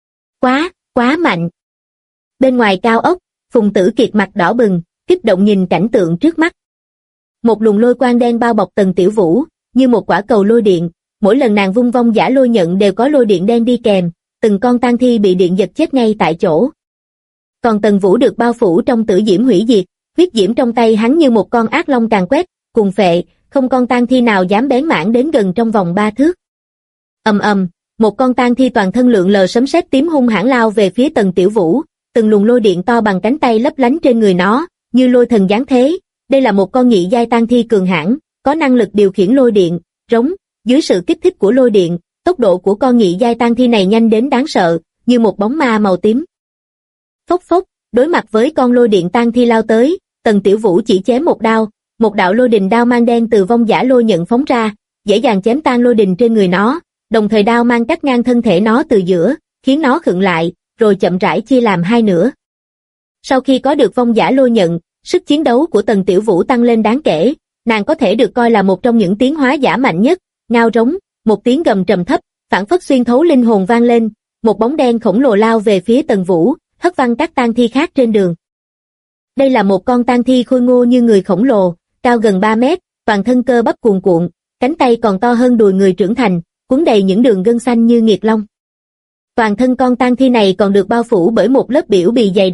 Quá mạnh. Bên ngoài cao ốc, Phùng Tử Kiệt mặt đỏ bừng, kích động nhìn cảnh tượng trước mắt. Một luồng lôi quang đen bao bọc Tần Tiểu Vũ, như một quả cầu lôi điện, mỗi lần nàng vung vong giả lôi nhận đều có lôi điện đen đi kèm, từng con tang thi bị điện giật chết ngay tại chỗ. Còn Tần Vũ được bao phủ trong tử diễm hủy diệt, huyết diễm trong tay hắn như một con ác long càn quét, cùng phệ, không con tang thi nào dám bén mảng đến gần trong vòng 3 thước. Một con tang thi toàn thân lượn lờ sấm sét tím hung hãn lao về phía Tần Tiểu Vũ, từng luồng lôi điện to bằng cánh tay lấp lánh trên người nó, như lôi thần giáng thế. Đây là một con nhị giai tang thi cường hãn, có năng lực điều khiển lôi điện, rống, dưới sự kích thích của lôi điện, tốc độ của con nhị giai tang thi này nhanh đến đáng sợ, như một bóng ma màu tím. Phốc, đối mặt với con lôi điện tang thi lao tới, Tần Tiểu Vũ chỉ chém một đao, một đạo lôi đình đao mang đen từ vong giả lôi nhận phóng ra, dễ dàng chém tan lôi đình trên người nó, đồng thời đao mang cắt ngang thân thể nó từ giữa, khiến nó khựng lại, rồi chậm rãi chia làm hai nửa. Sau khi có được vong giả lôi nhận, sức chiến đấu của Tần Tiểu Vũ tăng lên đáng kể, nàng có thể được coi là một trong những tiến hóa giả mạnh nhất. Ngao rống, một tiếng gầm trầm thấp, phảng phất xuyên thấu linh hồn vang lên, một bóng đen khổng lồ lao về phía Tần Vũ, hất văng các tang thi khác trên đường. Đây là một con tang thi khôi ngô như người khổng lồ, cao gần 3 mét, toàn thân cơ bắp cuồn cuộn, cánh tay còn to hơn đùi người trưởng thành, cuốn đầy những đường gân xanh như nghiệt long. Toàn thân con tang thi này còn được bao phủ bởi một lớp biểu bì dày đặc,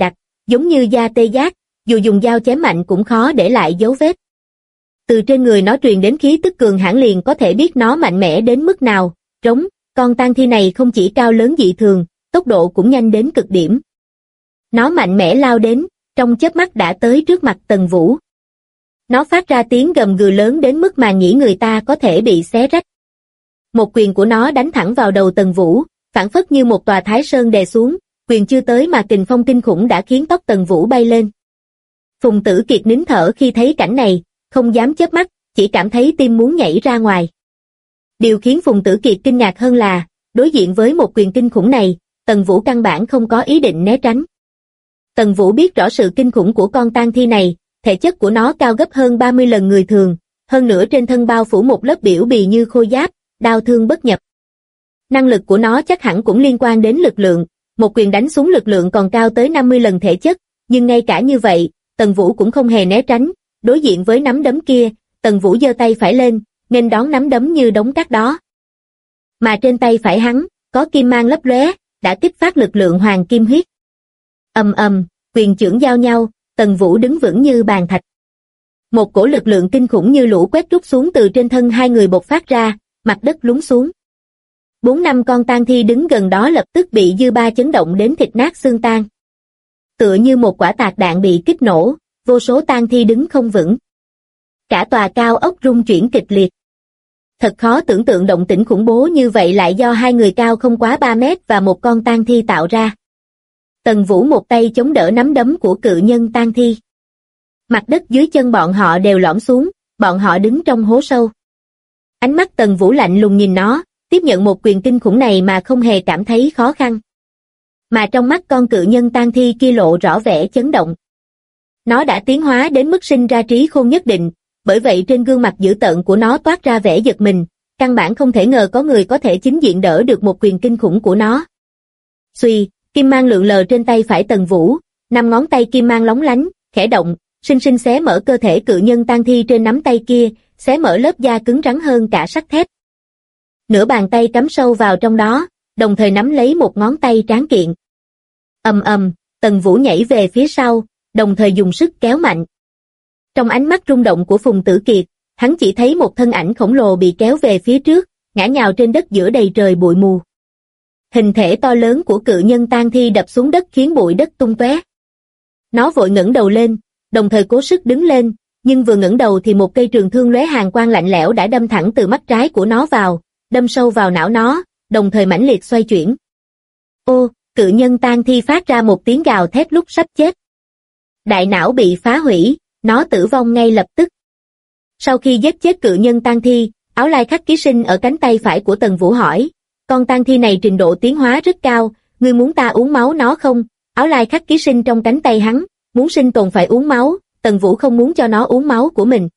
giống như da tê giác, dù dùng dao chém mạnh cũng khó để lại dấu vết. Từ trên người nó truyền đến khí tức cường hãn liền có thể biết nó mạnh mẽ đến mức nào. Rống, con tang thi này không chỉ cao lớn dị thường, tốc độ cũng nhanh đến cực điểm. Nó mạnh mẽ lao đến, trong chớp mắt đã tới trước mặt Tần Vũ. Nó phát ra tiếng gầm gừ lớn đến mức màng nhĩ người ta có thể bị xé rách. Một quyền của nó đánh thẳng vào đầu Tần Vũ, phảng phất như một tòa thái sơn đè xuống, quyền chưa tới mà kình phong kinh khủng đã khiến tóc Tần Vũ bay lên. Phùng Tử Kiệt nín thở khi thấy cảnh này, không dám chớp mắt, chỉ cảm thấy tim muốn nhảy ra ngoài. Điều khiến Phùng Tử Kiệt kinh ngạc hơn là, đối diện với một quyền kinh khủng này, Tần Vũ căn bản không có ý định né tránh. Tần Vũ biết rõ sự kinh khủng của con tang thi này, thể chất của nó cao gấp hơn 30 lần người thường, hơn nữa trên thân bao phủ một lớp biểu bì như khôi giáp, đao thương bất nhập. Năng lực của nó chắc hẳn cũng liên quan đến lực lượng, một quyền đánh xuống lực lượng còn cao tới 50 lần thể chất, nhưng ngay cả như vậy, Tần Vũ cũng không hề né tránh, đối diện với nắm đấm kia, Tần Vũ giơ tay phải lên, nghênh đón nắm đấm như đống cát đó. Mà trên tay phải hắn, có kim mang lấp lóe, đã kích phát lực lượng hoàng kim huyết. Ầm ầm, quyền chưởng giao nhau, Tần Vũ đứng vững như bàn thạch. Một cổ lực lượng kinh khủng như lũ quét trút xuống từ trên thân hai người bộc phát ra, mặt đất lún xuống. 4-5 con tang thi đứng gần đó lập tức bị dư ba chấn động đến thịt nát xương tan. Tựa như một quả tạc đạn bị kích nổ, vô số tang thi đứng không vững. Cả tòa cao ốc rung chuyển kịch liệt. Thật khó tưởng tượng động tĩnh khủng bố như vậy lại do hai người cao không quá 3 mét và một con tang thi tạo ra. Tần Vũ một tay chống đỡ nắm đấm của cự nhân tang thi. Mặt đất dưới chân bọn họ đều lõm xuống, bọn họ đứng trong hố sâu. Ánh mắt Tần Vũ lạnh lùng nhìn nó, tiếp nhận một quyền kinh khủng này mà không hề cảm thấy khó khăn. Mà trong mắt con cự nhân tang thi kia lộ rõ vẻ chấn động. Nó đã tiến hóa đến mức sinh ra trí khôn nhất định, bởi vậy trên gương mặt dữ tợn của nó toát ra vẻ giật mình, căn bản không thể ngờ có người có thể chính diện đỡ được một quyền kinh khủng của nó. Xuy, kim mang lượn lờ trên tay phải Tần Vũ, 5 ngón tay kim mang lóng lánh, khẽ động, sinh sinh xé mở cơ thể cự nhân tang thi trên nắm tay kia, xé mở lớp da cứng rắn hơn cả sắt thép. Nửa bàn tay cắm sâu vào trong đó, đồng thời nắm lấy một ngón tay tráng kiện. Ầm ầm, Tần Vũ nhảy về phía sau, đồng thời dùng sức kéo mạnh. Trong ánh mắt rung động của Phùng Tử Kiệt, hắn chỉ thấy một thân ảnh khổng lồ bị kéo về phía trước, ngã nhào trên đất giữa đầy trời bụi mù. Hình thể to lớn của cự nhân tang thi đập xuống đất khiến bụi đất tung tóe. Nó vội ngẩng đầu lên, đồng thời cố sức đứng lên, nhưng vừa ngẩng đầu thì một cây trường thương lóe hàn quang lạnh lẽo đã đâm thẳng từ mắt trái của nó vào, đâm sâu vào não nó, đồng thời mãnh liệt xoay chuyển. Ô, cự nhân tang thi phát ra một tiếng gào thét lúc sắp chết. Đại não bị phá hủy, nó tử vong ngay lập tức. Sau khi giết chết cự nhân tang thi, Áo Lai Khắc ký sinh ở cánh tay phải của Tần Vũ hỏi, con tang thi này trình độ tiến hóa rất cao, ngươi muốn ta uống máu nó không? Áo Lai Khắc ký sinh trong cánh tay hắn, muốn sinh tồn phải uống máu, Tần Vũ không muốn cho nó uống máu của mình.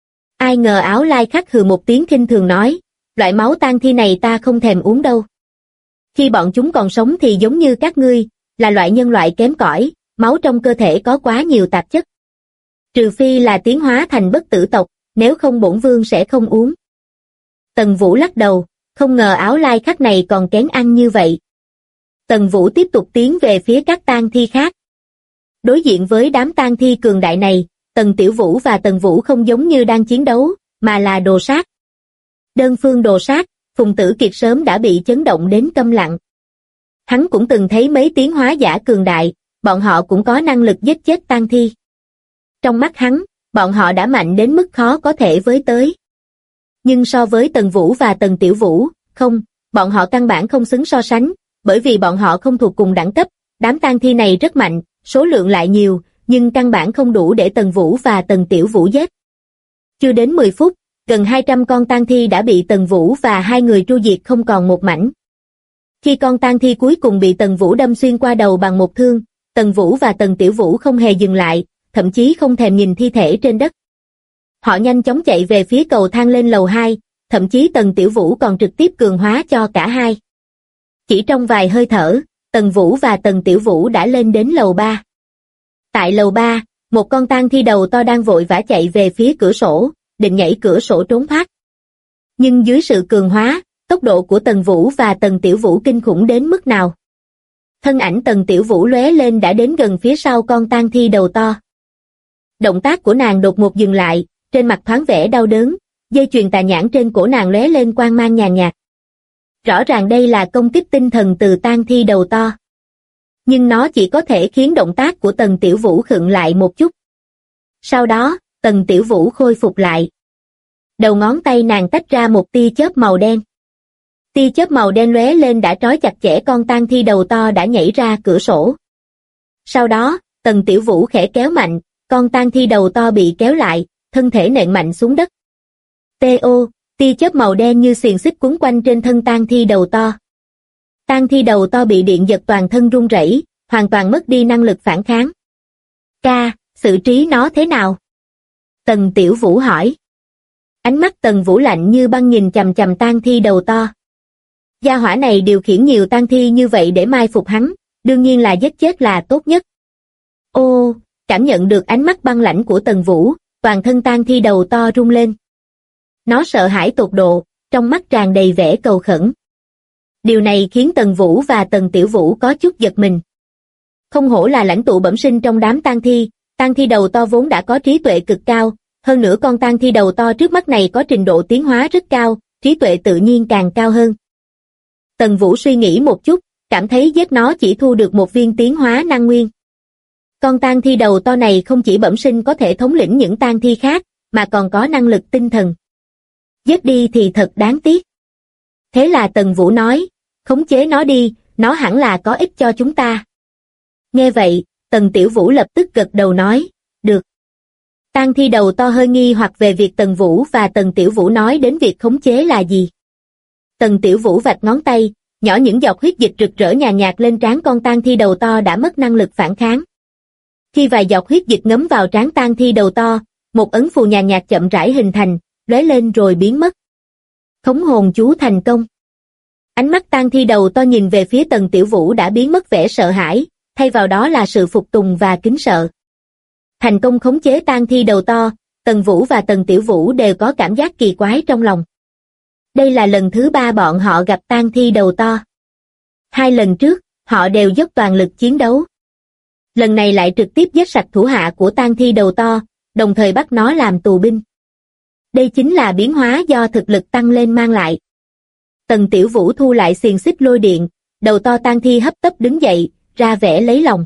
Ai ngờ Áo Lai Khắc hừ một tiếng khinh thường nói, loại máu tang thi này ta không thèm uống đâu. Khi bọn chúng còn sống thì giống như các ngươi, là loại nhân loại kém cỏi, máu trong cơ thể có quá nhiều tạp chất. Trừ phi là tiến hóa thành bất tử tộc, nếu không bổn vương sẽ không uống. Tần Vũ lắc đầu, không ngờ Áo Lai Khắc này còn kén ăn như vậy. Tần Vũ tiếp tục tiến về phía các tang thi khác. Đối diện với đám tang thi cường đại này, Tần Tiểu Vũ và Tần Vũ không giống như đang chiến đấu, mà là đồ sát. Đơn phương đồ sát, Phùng Tử Kiệt sớm đã bị chấn động đến câm lặng. Hắn cũng từng thấy mấy tiến hóa giả cường đại, bọn họ cũng có năng lực giết chết tang thi. Trong mắt hắn, bọn họ đã mạnh đến mức khó có thể với tới. Nhưng so với Tần Vũ và Tần Tiểu Vũ, không, bọn họ căn bản không xứng so sánh, bởi vì bọn họ không thuộc cùng đẳng cấp, đám tang thi này rất mạnh, số lượng lại nhiều, nhưng căn bản không đủ để Tần Vũ và Tần Tiểu Vũ giết. Chưa đến 10 phút, gần 200 con tang thi đã bị Tần Vũ và hai người tru diệt không còn một mảnh. Khi con tang thi cuối cùng bị Tần Vũ đâm xuyên qua đầu bằng một thương, Tần Vũ và Tần Tiểu Vũ không hề dừng lại, thậm chí không thèm nhìn thi thể trên đất. Họ nhanh chóng chạy về phía cầu thang lên lầu 2, thậm chí Tần Tiểu Vũ còn trực tiếp cường hóa cho cả hai. Chỉ trong vài hơi thở, Tần Vũ và Tần Tiểu Vũ đã lên đến lầu 3. Tại lầu 3, một con tang thi đầu to đang vội vã chạy về phía cửa sổ, định nhảy cửa sổ trốn thoát. Nhưng dưới sự cường hóa, tốc độ của Tần Vũ và Tần Tiểu Vũ kinh khủng đến mức nào? Thân ảnh Tần Tiểu Vũ lóe lên đã đến gần phía sau con tang thi đầu to. Động tác của nàng đột ngột dừng lại, trên mặt thoáng vẻ đau đớn, dây chuyền tà nhãn trên cổ nàng lóe lên quang mang nhàn nhạt. Rõ ràng đây là công kích tinh thần từ tang thi đầu to. Nhưng nó chỉ có thể khiến động tác của Tần Tiểu Vũ khựng lại một chút. Sau đó, Tần Tiểu Vũ khôi phục lại. Đầu ngón tay nàng tách ra một tia chớp màu đen. Tia chớp màu đen lóe lên đã trói chặt chẽ con tang thi đầu to đã nhảy ra cửa sổ. Sau đó, Tần Tiểu Vũ khẽ kéo mạnh, con tang thi đầu to bị kéo lại, thân thể nện mạnh xuống đất. Tia chớp màu đen như xiềng xích quấn quanh trên thân tang thi đầu to. Tang thi đầu to bị điện giật toàn thân run rẩy, hoàn toàn mất đi năng lực phản kháng. Xử trí nó thế nào? Tần Tiểu Vũ hỏi. Ánh mắt Tần Vũ lạnh như băng nhìn chằm chằm tang thi đầu to. Gia hỏa này điều khiển nhiều tang thi như vậy để mai phục hắn, đương nhiên là giết chết là tốt nhất. Cảm nhận được ánh mắt băng lãnh của Tần Vũ, toàn thân tang thi đầu to rung lên. Nó sợ hãi tột độ, trong mắt tràn đầy vẻ cầu khẩn. Điều này khiến Tần Vũ và Tần Tiểu Vũ có chút giật mình. Không hổ là lãnh tụ bẩm sinh trong đám tang thi đầu to vốn đã có trí tuệ cực cao, hơn nữa con tang thi đầu to trước mắt này có trình độ tiến hóa rất cao, trí tuệ tự nhiên càng cao hơn. Tần Vũ suy nghĩ một chút, cảm thấy giết nó chỉ thu được một viên tiến hóa năng nguyên. Con tang thi đầu to này không chỉ bẩm sinh có thể thống lĩnh những tang thi khác, mà còn có năng lực tinh thần. Giết đi thì thật đáng tiếc. Thế là Tần Vũ nói, khống chế nó đi, nó hẳn là có ích cho chúng ta. Nghe vậy, Tần Tiểu Vũ lập tức gật đầu nói, được. Tang thi đầu to hơi nghi hoặc về việc Tần Vũ và Tần Tiểu Vũ nói đến việc khống chế là gì. Tần Tiểu Vũ vạch ngón tay, nhỏ những giọt huyết dịch rực rỡ nhàn nhạt lên trán con tang thi đầu to đã mất năng lực phản kháng. Khi vài giọt huyết dịch ngấm vào trán tang thi đầu to, một ấn phù nhàn nhạt chậm rãi hình thành, lóe lên rồi biến mất. Khống hồn chú thành công. Ánh mắt tang thi đầu to nhìn về phía Tần Tiểu Vũ đã biến mất vẻ sợ hãi, thay vào đó là sự phục tùng và kính sợ. Thành công khống chế tang thi đầu to, Tần Vũ và Tần Tiểu Vũ đều có cảm giác kỳ quái trong lòng. Đây là lần thứ 3 bọn họ gặp tang thi đầu to. 2 lần trước, họ đều dốc toàn lực chiến đấu. Lần này lại trực tiếp giết sạch thủ hạ của tang thi đầu to, đồng thời bắt nó làm tù binh. Đây chính là biến hóa do thực lực tăng lên mang lại. Tần Tiểu Vũ thu lại xiềng xích lôi điện, đầu to tang thi hấp tấp đứng dậy, ra vẻ lấy lòng.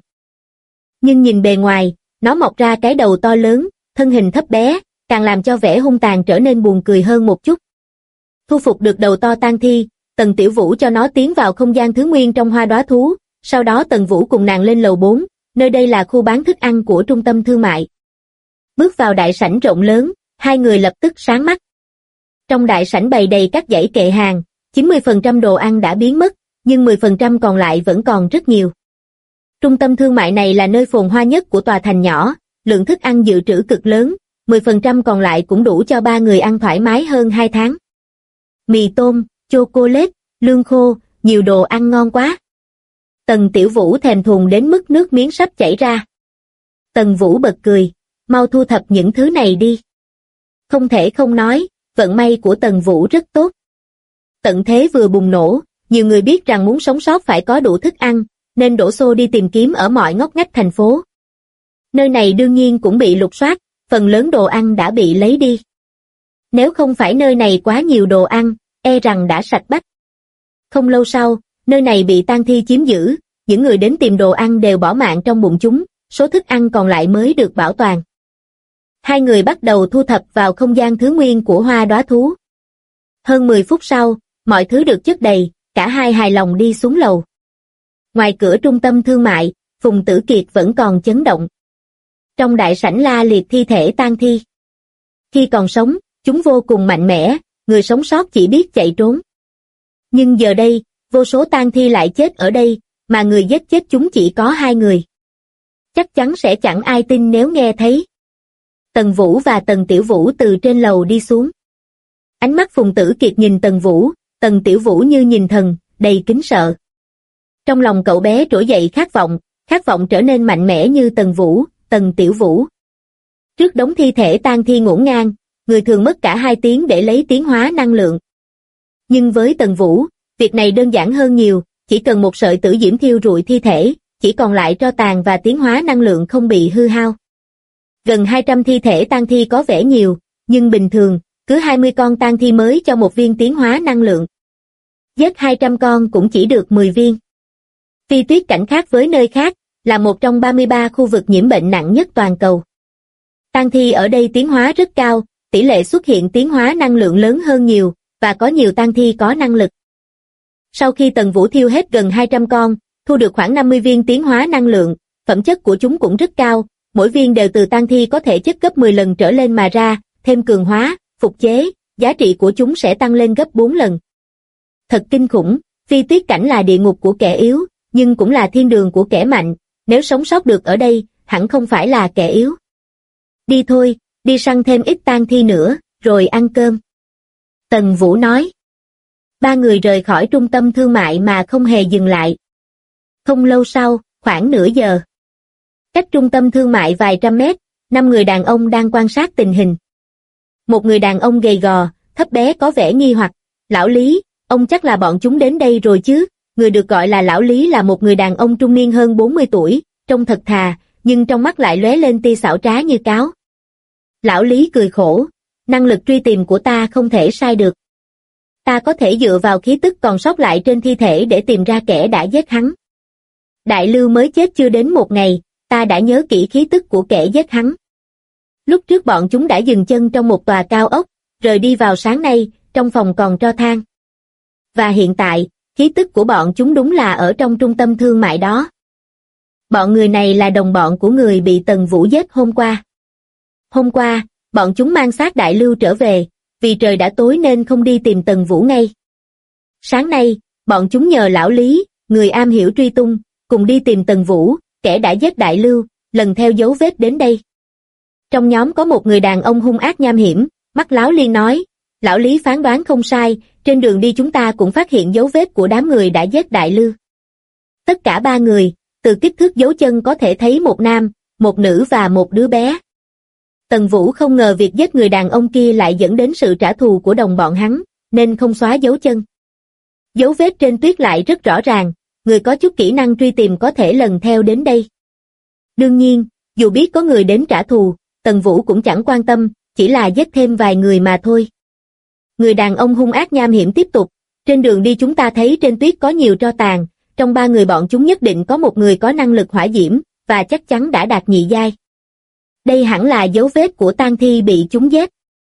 Nhưng nhìn bề ngoài, nó mọc ra cái đầu to lớn, thân hình thấp bé, càng làm cho vẻ hung tàn trở nên buồn cười hơn một chút. Thu phục được đầu to tang thi, Tần Tiểu Vũ cho nó tiến vào không gian thứ nguyên trong hoa đóa thú, sau đó Tần Vũ cùng nàng lên lầu 4, nơi đây là khu bán thức ăn của trung tâm thương mại. Bước vào đại sảnh rộng lớn, hai người lập tức sáng mắt. Trong đại sảnh bày đầy các dãy kệ hàng, 90% đồ ăn đã biến mất, nhưng 10% còn lại vẫn còn rất nhiều. Trung tâm thương mại này là nơi phồn hoa nhất của tòa thành nhỏ, lượng thức ăn dự trữ cực lớn, 10% còn lại cũng đủ cho 3 người ăn thoải mái hơn 2 tháng. Mì tôm, chocolate, lương khô, nhiều đồ ăn ngon quá. Tần Tiểu Vũ thèm thuồng đến mức nước miếng sắp chảy ra. Tần Vũ bật cười, mau thu thập những thứ này đi. Không thể không nói, vận may của Tần Vũ rất tốt. Tận thế vừa bùng nổ, nhiều người biết rằng muốn sống sót phải có đủ thức ăn, nên đổ xô đi tìm kiếm ở mọi ngóc ngách thành phố. Nơi này đương nhiên cũng bị lục soát, phần lớn đồ ăn đã bị lấy đi. Nếu không phải nơi này quá nhiều đồ ăn, e rằng đã sạch bách. Không lâu sau, nơi này bị tang thi chiếm giữ, những người đến tìm đồ ăn đều bỏ mạng trong bụng chúng, số thức ăn còn lại mới được bảo toàn. Hai người bắt đầu thu thập vào không gian thứ nguyên của hoa đóa thú. Hơn 10 phút sau, mọi thứ được chất đầy, cả hai hài lòng đi xuống lầu. Ngoài cửa trung tâm thương mại, Phùng Tử Kiệt vẫn còn chấn động. Trong đại sảnh la liệt thi thể tang thi. Khi còn sống, chúng vô cùng mạnh mẽ, người sống sót chỉ biết chạy trốn. Nhưng giờ đây, vô số tang thi lại chết ở đây, mà người giết chết chúng chỉ có 2 người. Chắc chắn sẽ chẳng ai tin nếu nghe thấy. Tần Vũ và Tần Tiểu Vũ từ trên lầu đi xuống. Ánh mắt Phùng Tử Kiệt nhìn Tần Vũ, Tần Tiểu Vũ như nhìn thần, đầy kính sợ. Trong lòng cậu bé trỗi dậy khát vọng trở nên mạnh mẽ như Tần Vũ, Tần Tiểu Vũ. Trước đống thi thể tang thi ngổn ngang, người thường mất cả 2 tiếng để lấy tiến hóa năng lượng. Nhưng với Tần Vũ, việc này đơn giản hơn nhiều, chỉ cần một sợi tử diễm thiêu rụi thi thể, chỉ còn lại tro tàn và tiến hóa năng lượng không bị hư hao. Gần 200 thi thể tang thi có vẻ nhiều, nhưng bình thường, cứ 20 con tang thi mới cho một viên tiến hóa năng lượng. Giết 200 con cũng chỉ được 10 viên. Phi tuyết cảnh khác với nơi khác, là một trong 33 khu vực nhiễm bệnh nặng nhất toàn cầu. Tang thi ở đây tiến hóa rất cao, tỷ lệ xuất hiện tiến hóa năng lượng lớn hơn nhiều, và có nhiều tang thi có năng lực. Sau khi Tần Vũ thiêu hết gần 200 con, thu được khoảng 50 viên tiến hóa năng lượng, phẩm chất của chúng cũng rất cao, mỗi viên đều từ tang thi có thể chất gấp 10 lần trở lên mà ra, thêm cường hóa, phục chế, giá trị của chúng sẽ tăng lên gấp 4 lần. Thật kinh khủng, phi tuyết cảnh là địa ngục của kẻ yếu, nhưng cũng là thiên đường của kẻ mạnh, nếu sống sót được ở đây, hẳn không phải là kẻ yếu. Đi thôi, đi săn thêm ít tang thi nữa, rồi ăn cơm. Tần Vũ nói. Ba người rời khỏi trung tâm thương mại mà không hề dừng lại. Không lâu sau, khoảng nửa giờ. Cách trung tâm thương mại vài trăm mét, 5 người đàn ông đang quan sát tình hình. Một người đàn ông gầy gò, thấp bé có vẻ nghi hoặc. Lão Lý, ông chắc là bọn chúng đến đây rồi chứ? Người được gọi là Lão Lý là một người đàn ông trung niên hơn 40 tuổi, trông thật thà, nhưng trong mắt lại lóe lên tia xảo trá như cáo. Lão Lý cười khổ, năng lực truy tìm của ta không thể sai được. Ta có thể dựa vào khí tức còn sót lại trên thi thể để tìm ra kẻ đã giết hắn. Đại Lưu mới chết chưa đến một ngày, ta đã nhớ kỹ khí tức của kẻ giết hắn. Lúc trước bọn chúng đã dừng chân trong một tòa cao ốc, rời đi vào sáng nay, trong phòng còn tro than. Và hiện tại, khí tức của bọn chúng đúng là ở trong trung tâm thương mại đó. Bọn người này là đồng bọn của người bị Tần Vũ giết hôm qua. Hôm qua, bọn chúng mang xác Đại Lưu trở về, vì trời đã tối nên không đi tìm Tần Vũ ngay. Sáng nay, bọn chúng nhờ Lão Lý, người am hiểu truy tung, cùng đi tìm Tần Vũ, kẻ đã giết Đại Lưu, lần theo dấu vết đến đây. Trong nhóm có một người đàn ông hung ác nham hiểm, mắt láo liên nói, Lão Lý phán đoán không sai, trên đường đi chúng ta cũng phát hiện dấu vết của đám người đã giết Đại Lưu. Tất cả ba người, từ kích thước dấu chân có thể thấy một nam, một nữ và một đứa bé. Tần Vũ không ngờ việc giết người đàn ông kia lại dẫn đến sự trả thù của đồng bọn hắn, nên không xóa dấu chân. Dấu vết trên tuyết lại rất rõ ràng, người có chút kỹ năng truy tìm có thể lần theo đến đây. Đương nhiên, dù biết có người đến trả thù, Tần Vũ cũng chẳng quan tâm, chỉ là giết thêm vài người mà thôi. Người đàn ông hung ác nham hiểm tiếp tục, trên đường đi chúng ta thấy trên tuyết có nhiều tro tàn, trong ba người bọn chúng nhất định có một người có năng lực hỏa diễm, và chắc chắn đã đạt nhị giai. Đây hẳn là dấu vết của tang thi bị chúng giết.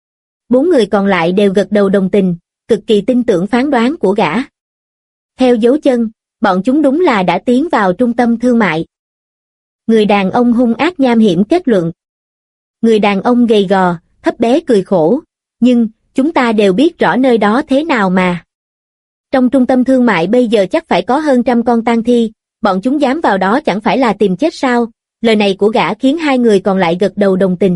4 người còn lại đều gật đầu đồng tình, cực kỳ tin tưởng phán đoán của gã. Theo dấu chân, bọn chúng đúng là đã tiến vào trung tâm thương mại. Người đàn ông hung ác nham hiểm kết luận. Người đàn ông gầy gò, thấp bé cười khổ, nhưng chúng ta đều biết rõ nơi đó thế nào mà. Trong trung tâm thương mại bây giờ chắc phải có hơn 100 con tang thi, bọn chúng dám vào đó chẳng phải là tìm chết sao? Lời này của gã khiến hai người còn lại gật đầu đồng tình.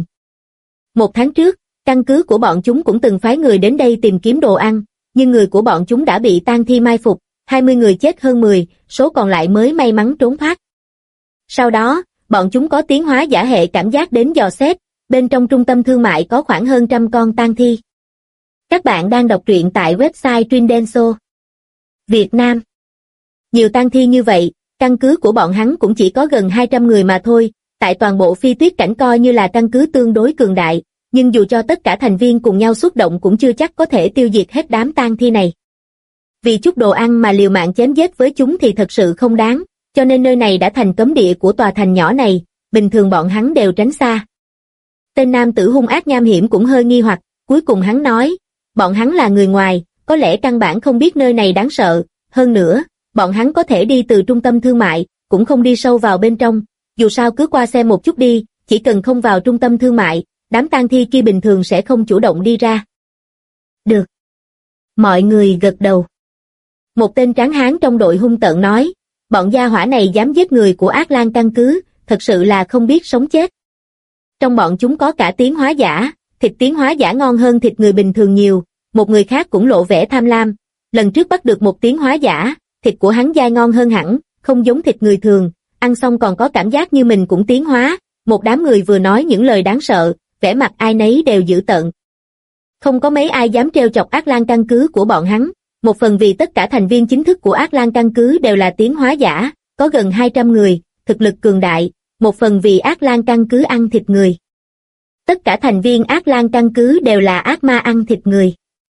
1 tháng trước, căn cứ của bọn chúng cũng từng phái người đến đây tìm kiếm đồ ăn, nhưng người của bọn chúng đã bị tang thi mai phục, 20 người chết hơn 10, số còn lại mới may mắn trốn thoát. Sau đó, bọn chúng có tiến hóa giả hệ cảm giác đến dò xét, bên trong trung tâm thương mại có khoảng hơn 100 con tang thi. Các bạn đang đọc truyện tại website Trindenso. Việt Nam. Nhiều tang thi như vậy, căn cứ của bọn hắn cũng chỉ có gần 200 người mà thôi, tại toàn bộ phi tuyết cảnh coi như là căn cứ tương đối cường đại, nhưng dù cho tất cả thành viên cùng nhau xuất động cũng chưa chắc có thể tiêu diệt hết đám tang thi này. Vì chút đồ ăn mà liều mạng chém giết với chúng thì thật sự không đáng, cho nên nơi này đã thành cấm địa của tòa thành nhỏ này, bình thường bọn hắn đều tránh xa. Tên nam tử hung ác nham hiểm cũng hơi nghi hoặc, cuối cùng hắn nói, bọn hắn là người ngoài, có lẽ căn bản không biết nơi này đáng sợ, hơn nữa, bọn hắn có thể đi từ trung tâm thương mại, cũng không đi sâu vào bên trong, dù sao cứ qua xem một chút đi, chỉ cần không vào trung tâm thương mại, đám tang thi kia bình thường sẽ không chủ động đi ra. Được. Mọi người gật đầu. Một tên tráng hán trong đội hung tợn nói, bọn gia hỏa này dám giết người của Ác Lan căn cứ, thật sự là không biết sống chết. Trong bọn chúng có cả tiến hóa giả, thịt tiến hóa giả ngon hơn thịt người bình thường nhiều, một người khác cũng lộ vẻ tham lam, lần trước bắt được một tiến hóa giả, thịt của hắn dai ngon hơn hẳn, không giống thịt người thường, ăn xong còn có cảm giác như mình cũng tiến hóa, một đám người vừa nói những lời đáng sợ, vẻ mặt ai nấy đều dữ tợn. Không có mấy ai dám trêu chọc Ác Lan căn cứ của bọn hắn, một phần vì tất cả thành viên chính thức của Ác Lan căn cứ đều là tiến hóa giả, có gần 200 người, thực lực cường đại, một phần vì Ác Lan căn cứ ăn thịt người. Tất cả thành viên Ác Lan căn cứ đều là ác ma ăn thịt người.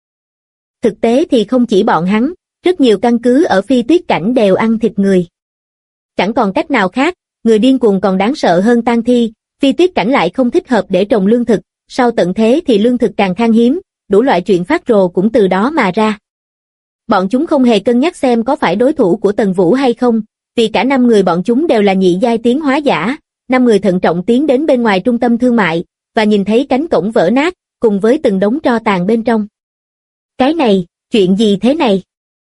Thực tế thì không chỉ bọn hắn, rất nhiều căn cứ ở Phi Tuyết Cảnh đều ăn thịt người. Chẳng còn cách nào khác, người điên cuồng còn đáng sợ hơn tang thi, Phi Tuyết Cảnh lại không thích hợp để trồng lương thực, sau tận thế thì lương thực càng khan hiếm, đủ loại chuyện phát rồ cũng từ đó mà ra. Bọn chúng không hề cân nhắc xem có phải đối thủ của Tần Vũ hay không, vì cả 5 người bọn chúng đều là nhị giai tiến hóa giả, 5 người thận trọng tiến đến bên ngoài trung tâm thương mại, và nhìn thấy cánh cổng vỡ nát, cùng với từng đống tro tàn bên trong. Cái này, chuyện gì thế này?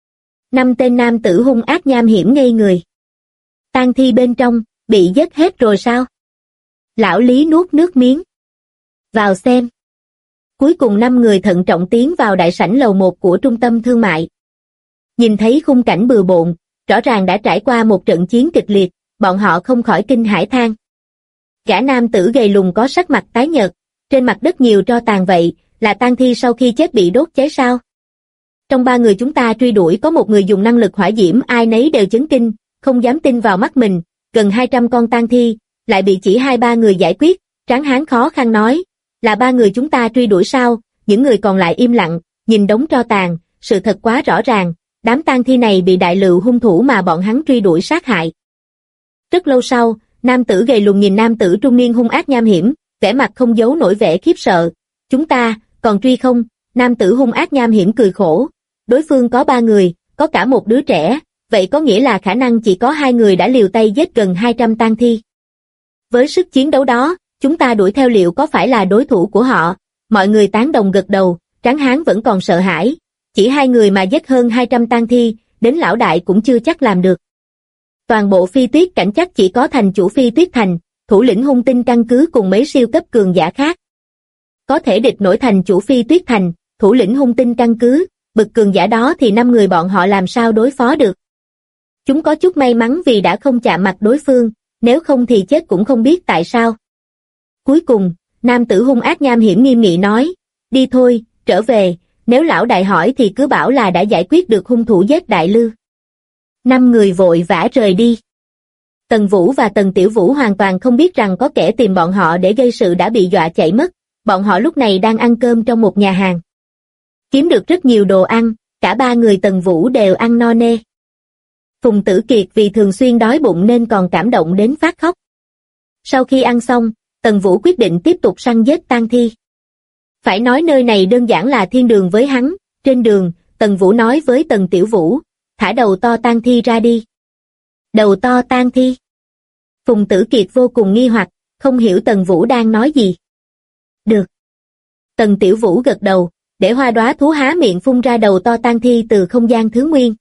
5 tên nam tử hung ác nham hiểm ngây người. Tang thi bên trong, bị giết hết rồi sao? Lão Lý nuốt nước miếng. Vào xem. Cuối cùng 5 người thận trọng tiến vào đại sảnh lầu 1 của trung tâm thương mại. Nhìn thấy khung cảnh bừa bộn, rõ ràng đã trải qua một trận chiến kịch liệt, bọn họ không khỏi kinh hãi than. Gã nam tử gầy lùn có sắc mặt tái nhợt, trên mặt đất nhiều tro tàn vậy, là tang thi sau khi chết bị đốt cháy sao? Trong 3 người chúng ta truy đuổi có một người dùng năng lực hỏa diễm, ai nấy đều chấn kinh, không dám tin vào mắt mình, gần 200 con tang thi, lại bị chỉ 2-3 người giải quyết, Tráng Hán khó khăn nói, là 3 người chúng ta truy đuổi sao? Những người còn lại im lặng, nhìn đống tro tàn, sự thật quá rõ ràng, đám tang thi này bị đại lựu hung thủ mà bọn hắn truy đuổi sát hại. Rất lâu sau, nam tử gầy lùn nhìn nam tử trung niên hung ác nham hiểm, vẻ mặt không giấu nổi vẻ khiếp sợ. Chúng ta, còn truy không? Nam tử hung ác nham hiểm cười khổ. Đối phương có 3 người, có cả một đứa trẻ, vậy có nghĩa là khả năng chỉ có 2 người đã liều tay giết gần 200 tang thi. Với sức chiến đấu đó, chúng ta đuổi theo liệu có phải là đối thủ của họ? Mọi người tán đồng gật đầu, Tráng Hán vẫn còn sợ hãi. Chỉ 2 người mà giết hơn 200 tang thi, đến lão đại cũng chưa chắc làm được. Toàn bộ Phi Tuyết Cảnh chắc chỉ có thành chủ Phi Tuyết Thành, thủ lĩnh hung tinh căn cứ cùng mấy siêu cấp cường giả khác. Có thể địch nổi thành chủ Phi Tuyết Thành, thủ lĩnh hung tinh căn cứ, bậc cường giả đó thì 5 người bọn họ làm sao đối phó được. Chúng có chút may mắn vì đã không chạm mặt đối phương, nếu không thì chết cũng không biết tại sao. Cuối cùng, nam tử hung ác nham hiểm nghiêm nghị nói, đi thôi, trở về, nếu lão đại hỏi thì cứ bảo là đã giải quyết được hung thủ giết đại lư. 5 người vội vã rời đi. Tần Vũ và Tần Tiểu Vũ hoàn toàn không biết rằng có kẻ tìm bọn họ để gây sự đã bị dọa chạy mất, bọn họ lúc này đang ăn cơm trong một nhà hàng. Kiếm được rất nhiều đồ ăn, cả 3 người Tần Vũ đều ăn no nê. Phùng Tử Kiệt vì thường xuyên đói bụng nên còn cảm động đến phát khóc. Sau khi ăn xong, Tần Vũ quyết định tiếp tục săn giết tang thi. Phải nói nơi này đơn giản là thiên đường với hắn, trên đường, Tần Vũ nói với Tần Tiểu Vũ, thả đầu to tang thi ra đi. Đầu to tang thi. Phùng Tử Kiệt vô cùng nghi hoặc, không hiểu Tần Vũ đang nói gì. Được. Tần Tiểu Vũ gật đầu, để hoa đóa thú há miệng phun ra đầu to tang thi từ không gian thứ nguyên.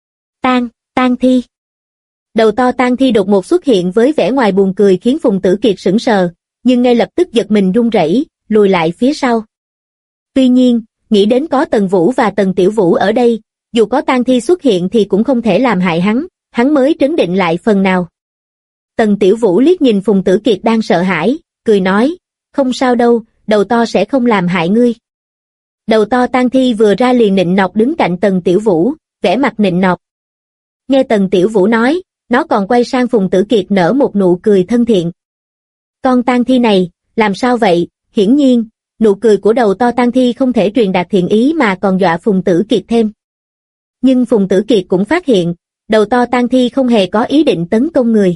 Tang thi. Đầu to tang thi đột ngột xuất hiện với vẻ ngoài buồn cười khiến Phùng Tử Kiệt sững sờ, nhưng ngay lập tức giật mình run rẩy, lùi lại phía sau. Tuy nhiên, nghĩ đến có Tần Vũ và Tần Tiểu Vũ ở đây, dù có tang thi xuất hiện thì cũng không thể làm hại hắn mới trấn định lại phần nào. Tần Tiểu Vũ liếc nhìn Phùng Tử Kiệt đang sợ hãi, cười nói, không sao đâu, đầu to sẽ không làm hại ngươi. Đầu to tang thi vừa ra liền nịnh nọt đứng cạnh Tần Tiểu Vũ, vẻ mặt nịnh nọt. Nghe Tần Tiểu Vũ nói, nó còn quay sang Phùng Tử Kiệt nở một nụ cười thân thiện. Con tang thi này, làm sao vậy? Hiển nhiên, nụ cười của đầu to tang thi không thể truyền đạt thiện ý mà còn dọa Phùng Tử Kiệt thêm. Nhưng Phùng Tử Kiệt cũng phát hiện, đầu to tang thi không hề có ý định tấn công người.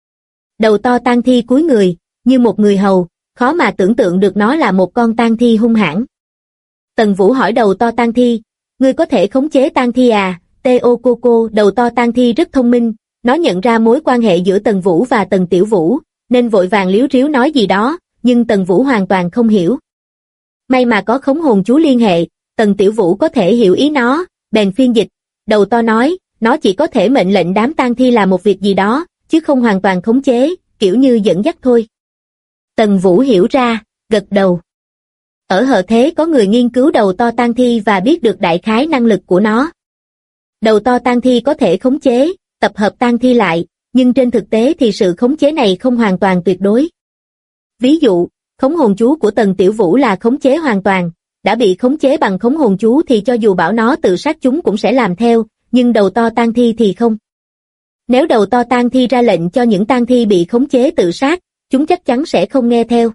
Đầu to tang thi cúi người, như một người hầu, khó mà tưởng tượng được nó là một con tang thi hung hãn. Tần Vũ hỏi đầu to tang thi, ngươi có thể khống chế tang thi à? Teo Coco, đầu to tang thi rất thông minh, nó nhận ra mối quan hệ giữa Tần Vũ và Tần Tiểu Vũ, nên vội vàng líu ríu nói gì đó, nhưng Tần Vũ hoàn toàn không hiểu. May mà có khống hồn chú liên hệ, Tần Tiểu Vũ có thể hiểu ý nó, bèn phiên dịch. Đầu to nói, nó chỉ có thể mệnh lệnh đám tang thi làm một việc gì đó, chứ không hoàn toàn khống chế, kiểu như dẫn dắt thôi. Tần Vũ hiểu ra, gật đầu. Ở Hợ Thế có người nghiên cứu đầu to tang thi và biết được đại khái năng lực của nó. Đầu to tang thi có thể khống chế, tập hợp tang thi lại, nhưng trên thực tế thì sự khống chế này không hoàn toàn tuyệt đối. Ví dụ, khống hồn chú của Tần Tiểu Vũ là khống chế hoàn toàn, đã bị khống chế bằng khống hồn chú thì cho dù bảo nó tự sát chúng cũng sẽ làm theo, nhưng đầu to tang thi thì không. Nếu đầu to tang thi ra lệnh cho những tang thi bị khống chế tự sát, chúng chắc chắn sẽ không nghe theo.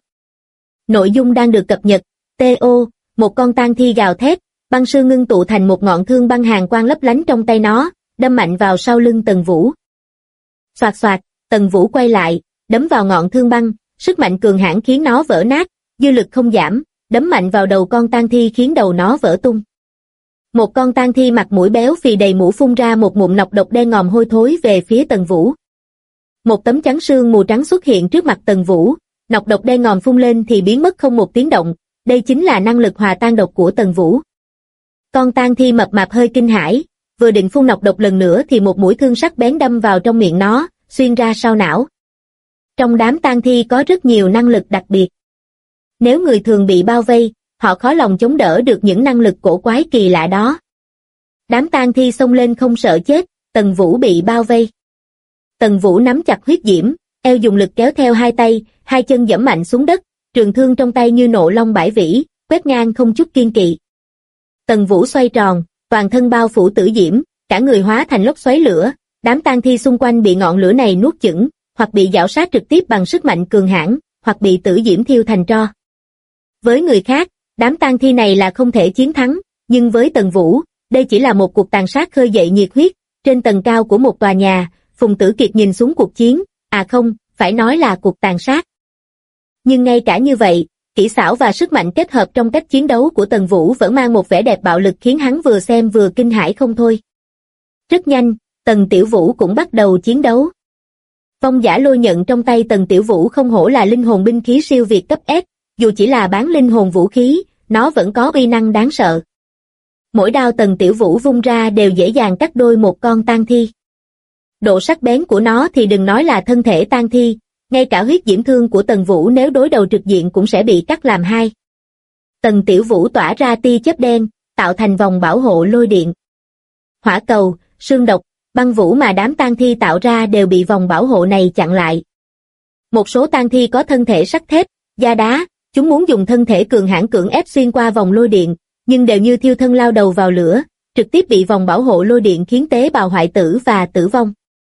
Nội dung đang được cập nhật. TO, một con tang thi gào thét, băng sư ngưng tụ thành một ngọn thương băng hàn quang lấp lánh trong tay nó, đâm mạnh vào sau lưng Tần Vũ. Xoạt xoạt, Tần Vũ quay lại, đấm vào ngọn thương băng, sức mạnh cường hãn khiến nó vỡ nát, dư lực không giảm, đấm mạnh vào đầu con tang thi khiến đầu nó vỡ tung. Một con tang thi mặt mũi béo phì đầy mũ phun ra một ngụm nọc độc đen ngòm hôi thối về phía Tần Vũ. Một tấm chắn sương mù trắng xuất hiện trước mặt Tần Vũ, nọc độc đen ngòm phun lên thì biến mất không một tiếng động, đây chính là năng lực hòa tan độc của Tần Vũ. Con tang thi mập mạp hơi kinh hãi, vừa định phun nọc độc lần nữa thì một mũi thương sắc bén đâm vào trong miệng nó, xuyên ra sau não. Trong đám tang thi có rất nhiều năng lực đặc biệt. Nếu người thường bị bao vây, họ khó lòng chống đỡ được những năng lực cổ quái kỳ lạ đó. Đám tang thi xông lên không sợ chết, Tần Vũ bị bao vây. Tần Vũ nắm chặt huyết diễm, eo dùng lực kéo theo hai tay, hai chân giẫm mạnh xuống đất, trường thương trong tay như nộ long bãi vĩ, quét ngang không chút kiên kỵ. Tần Vũ xoay tròn, toàn thân bao phủ tử diễm, cả người hóa thành lốc xoáy lửa, đám tang thi xung quanh bị ngọn lửa này nuốt chửng, hoặc bị giảo sát trực tiếp bằng sức mạnh cường hãn, hoặc bị tử diễm thiêu thành tro. Với người khác, đám tang thi này là không thể chiến thắng, nhưng với Tần Vũ, đây chỉ là một cuộc tàn sát khơi dậy nhiệt huyết. Trên tầng cao của một tòa nhà, Phùng Tử Kiệt nhìn xuống cuộc chiến, không, phải nói là cuộc tàn sát. Nhưng ngay cả như vậy, kỹ xảo và sức mạnh kết hợp trong cách chiến đấu của Tần Vũ vẫn mang một vẻ đẹp bạo lực khiến hắn vừa xem vừa kinh hãi không thôi. Rất nhanh, Tần Tiểu Vũ cũng bắt đầu chiến đấu. Vong giả lôi nhận trong tay Tần Tiểu Vũ không hổ là linh hồn binh khí siêu việt cấp S, dù chỉ là bán linh hồn vũ khí, nó vẫn có uy năng đáng sợ. Mỗi đao Tần Tiểu Vũ vung ra đều dễ dàng cắt đôi một con tang thi. Độ sắc bén của nó thì đừng nói là thân thể tang thi, ngay cả huyết diễm thương của Tần Vũ nếu đối đầu trực diện cũng sẽ bị cắt làm hai. Tần Tiểu Vũ tỏa ra tia chớp đen, tạo thành vòng bảo hộ lôi điện. Hỏa cầu, sương độc, băng vũ mà đám tang thi tạo ra đều bị vòng bảo hộ này chặn lại. Một số tang thi có thân thể sắt thép, da đá, chúng muốn dùng thân thể cường hãn cưỡng ép xuyên qua vòng lôi điện, nhưng đều như thiêu thân lao đầu vào lửa, trực tiếp bị vòng bảo hộ lôi điện khiến tế bào hoại tử và tử vong.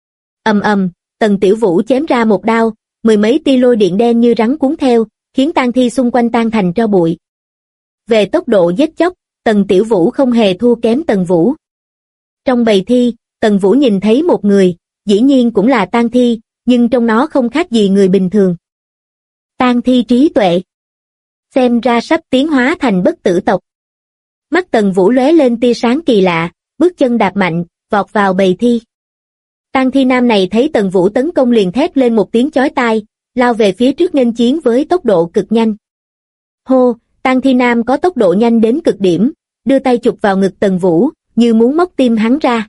Ầm ầm, Tần Tiểu Vũ chém ra một đao, mười mấy tia lôi điện đen như rắn cuốn theo, khiến tang thi xung quanh tan thành tro bụi. Về tốc độ giết chóc, Tần Tiểu Vũ không hề thua kém Tần Vũ. Trong bầy thi, Tần Vũ nhìn thấy một người, dĩ nhiên cũng là tang thi, nhưng trong nó không khác gì người bình thường. Tang thi trí tuệ. Xem ra sắp tiến hóa thành bất tử tộc. Mắt Tần Vũ lóe lên tia sáng kỳ lạ, bước chân đạp mạnh, vọt vào bầy thi. Tang thi nam này thấy Tần Vũ tấn công liền thét lên một tiếng chói tai, lao về phía trước nghênh chiến với tốc độ cực nhanh. Hô, Tang thi nam có tốc độ nhanh đến cực điểm, đưa tay chụp vào ngực Tần Vũ, như muốn móc tim hắn ra.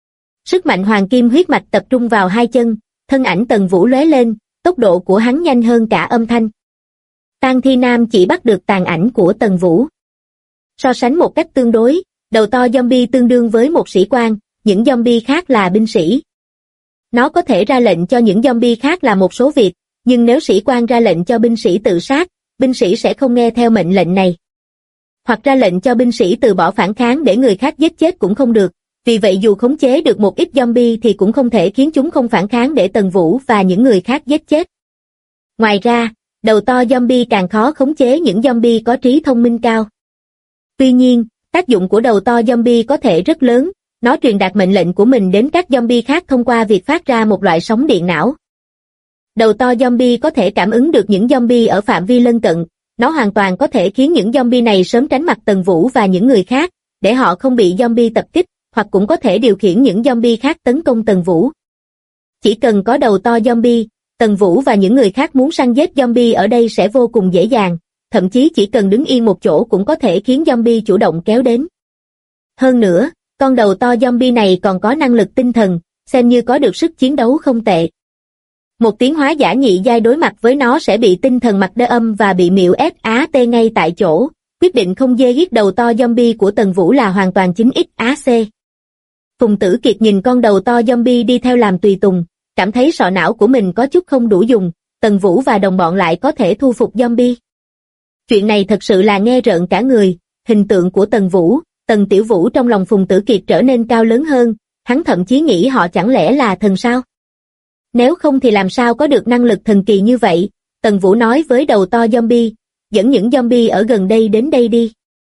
Sức mạnh hoàng kim huyết mạch tập trung vào hai chân, thân ảnh Tần Vũ lóe lên, tốc độ của hắn nhanh hơn cả âm thanh. Tang thi nam chỉ bắt được tàn ảnh của Tần Vũ. So sánh một cách tương đối, đầu to zombie tương đương với một sĩ quan, những zombie khác là binh sĩ. Nó có thể ra lệnh cho những zombie khác làm một số việc, nhưng nếu sĩ quan ra lệnh cho binh sĩ tự sát, binh sĩ sẽ không nghe theo mệnh lệnh này. Hoặc ra lệnh cho binh sĩ từ bỏ phản kháng để người khác giết chết cũng không được, vì vậy dù khống chế được một ít zombie thì cũng không thể khiến chúng không phản kháng để Tần Vũ và những người khác giết chết. Ngoài ra, đầu to zombie càng khó khống chế những zombie có trí thông minh cao. Tuy nhiên, tác dụng của đầu to zombie có thể rất lớn, nó truyền đạt mệnh lệnh của mình đến các zombie khác thông qua việc phát ra một loại sóng điện não. Đầu to zombie có thể cảm ứng được những zombie ở phạm vi lân cận, nó hoàn toàn có thể khiến những zombie này sớm tránh mặt Tần Vũ và những người khác, để họ không bị zombie tập kích, hoặc cũng có thể điều khiển những zombie khác tấn công Tần Vũ. Chỉ cần có đầu to zombie, Tần Vũ và những người khác muốn săn giết zombie ở đây sẽ vô cùng dễ dàng, thậm chí chỉ cần đứng yên một chỗ cũng có thể khiến zombie chủ động kéo đến. Hơn nữa, con đầu to zombie này còn có năng lực tinh thần, xem như có được sức chiến đấu không tệ. Một tiến hóa giả nhị giai đối mặt với nó sẽ bị tinh thần mặt đơ âm và bị miệu SAT ngay tại chỗ, quyết định không dê giết đầu to zombie của Tần Vũ là hoàn toàn 9XAC. Phùng Tử Kiệt nhìn con đầu to zombie đi theo làm tùy tùng, cảm thấy sọ não của mình có chút không đủ dùng, Tần Vũ và đồng bọn lại có thể thu phục zombie. Chuyện này thật sự là nghe rợn cả người, hình tượng của Tần Vũ, Tần Tiểu Vũ trong lòng Phùng Tử Kiệt trở nên cao lớn hơn, hắn thậm chí nghĩ họ chẳng lẽ là thần sao? Nếu không thì làm sao có được năng lực thần kỳ như vậy? Tần Vũ nói với đầu to zombie, dẫn những zombie ở gần đây đến đây đi.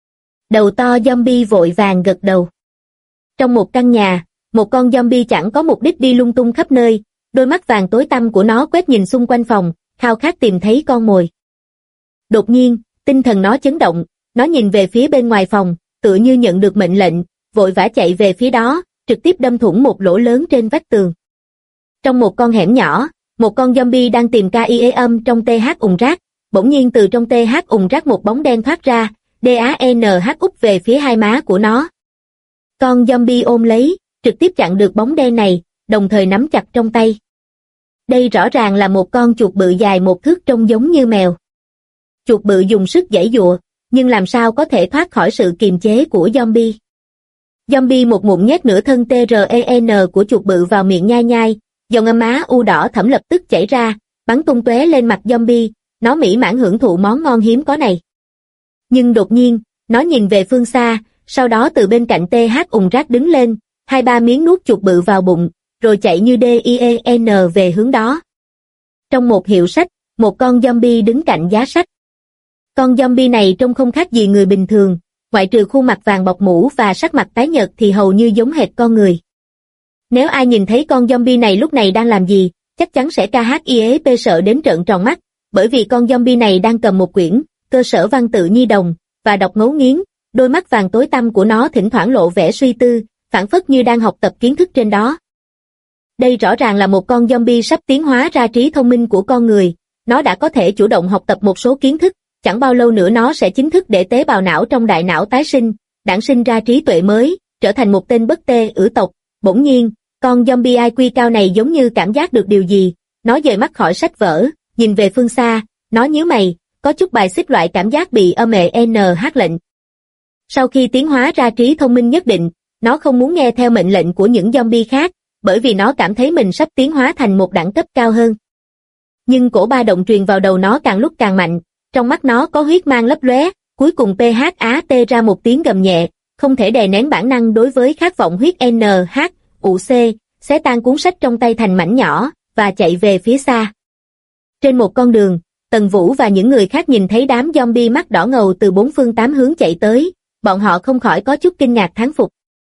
Đầu to zombie vội vàng gật đầu. Trong một căn nhà, một con zombie chẳng có mục đích đi lung tung khắp nơi, đôi mắt vàng tối tăm của nó quét nhìn xung quanh phòng, khao khát tìm thấy con mồi. Đột nhiên, tinh thần nó chấn động, nó nhìn về phía bên ngoài phòng, tựa như nhận được mệnh lệnh, vội vã chạy về phía đó, trực tiếp đâm thủng một lỗ lớn trên vách tường. Trong một con hẻm nhỏ, một con zombie đang tìm KIE âm trong TH ùn rác, bỗng nhiên từ trong TH ùn rác một bóng đen thoát ra, DANH úp về phía hai má của nó. Con zombie ôm lấy, trực tiếp chặn được bóng đen này, đồng thời nắm chặt trong tay. Đây rõ ràng là một con chuột bự dài 1 thước trông giống như mèo. Chuột bự dùng sức giãy giụa, nhưng làm sao có thể thoát khỏi sự kiềm chế của zombie. Zombie một ngụm nhét nửa thân TREN của chuột bự vào miệng nhai nhai, dòng âm má u đỏ thẫm lập tức chảy ra, bắn tung tóe lên mặt zombie, nó mỹ mãn hưởng thụ món ngon hiếm có này. Nhưng đột nhiên, nó nhìn về phương xa, sau đó từ bên cạnh TH ùn rác đứng lên, 2-3 miếng nuốt chuột bự vào bụng, rồi chạy như DIEN về hướng đó. Trong một hiệu sách, một con zombie đứng cạnh giá sách. Con zombie này trông không khác gì người bình thường, ngoại trừ khuôn mặt vàng bọc mũ và sắc mặt tái nhợt thì hầu như giống hệt con người. Nếu ai nhìn thấy con zombie này lúc này đang làm gì, chắc chắn sẽ KHIEP sợ đến trợn tròn mắt, bởi vì con zombie này đang cầm một quyển cơ sở văn tự nhi đồng và đọc ngấu nghiến, đôi mắt vàng tối tăm của nó thỉnh thoảng lộ vẻ suy tư, phảng phất như đang học tập kiến thức trên đó. Đây rõ ràng là một con zombie sắp tiến hóa ra trí thông minh của con người, nó đã có thể chủ động học tập một số kiến thức, chẳng bao lâu nữa nó sẽ chính thức để tế bào não trong đại não tái sinh, đản sinh ra trí tuệ mới, trở thành một tên bất tê ử tộc. Bỗng nhiên, con zombie IQ cao này giống như cảm giác được điều gì, nó dời mắt khỏi sách vở, nhìn về phương xa, nó nhíu mày, có chút bài xích loại cảm giác bị âm ệ NH lệnh. Sau khi tiến hóa ra trí thông minh nhất định, nó không muốn nghe theo mệnh lệnh của những zombie khác, bởi vì nó cảm thấy mình sắp tiến hóa thành một đẳng cấp cao hơn. Nhưng cổ ba động truyền vào đầu nó càng lúc càng mạnh, trong mắt nó có huyết mang lấp lóe, cuối cùng PHAT ra một tiếng gầm nhẹ, không thể đè nén bản năng đối với khát vọng huyết NH, UC, xé tan cuốn sách trong tay thành mảnh nhỏ, và chạy về phía xa. Trên một con đường, Tần Vũ và những người khác nhìn thấy đám zombie mắt đỏ ngầu từ 4 phương 8 hướng chạy tới, bọn họ không khỏi có chút kinh ngạc thán phục.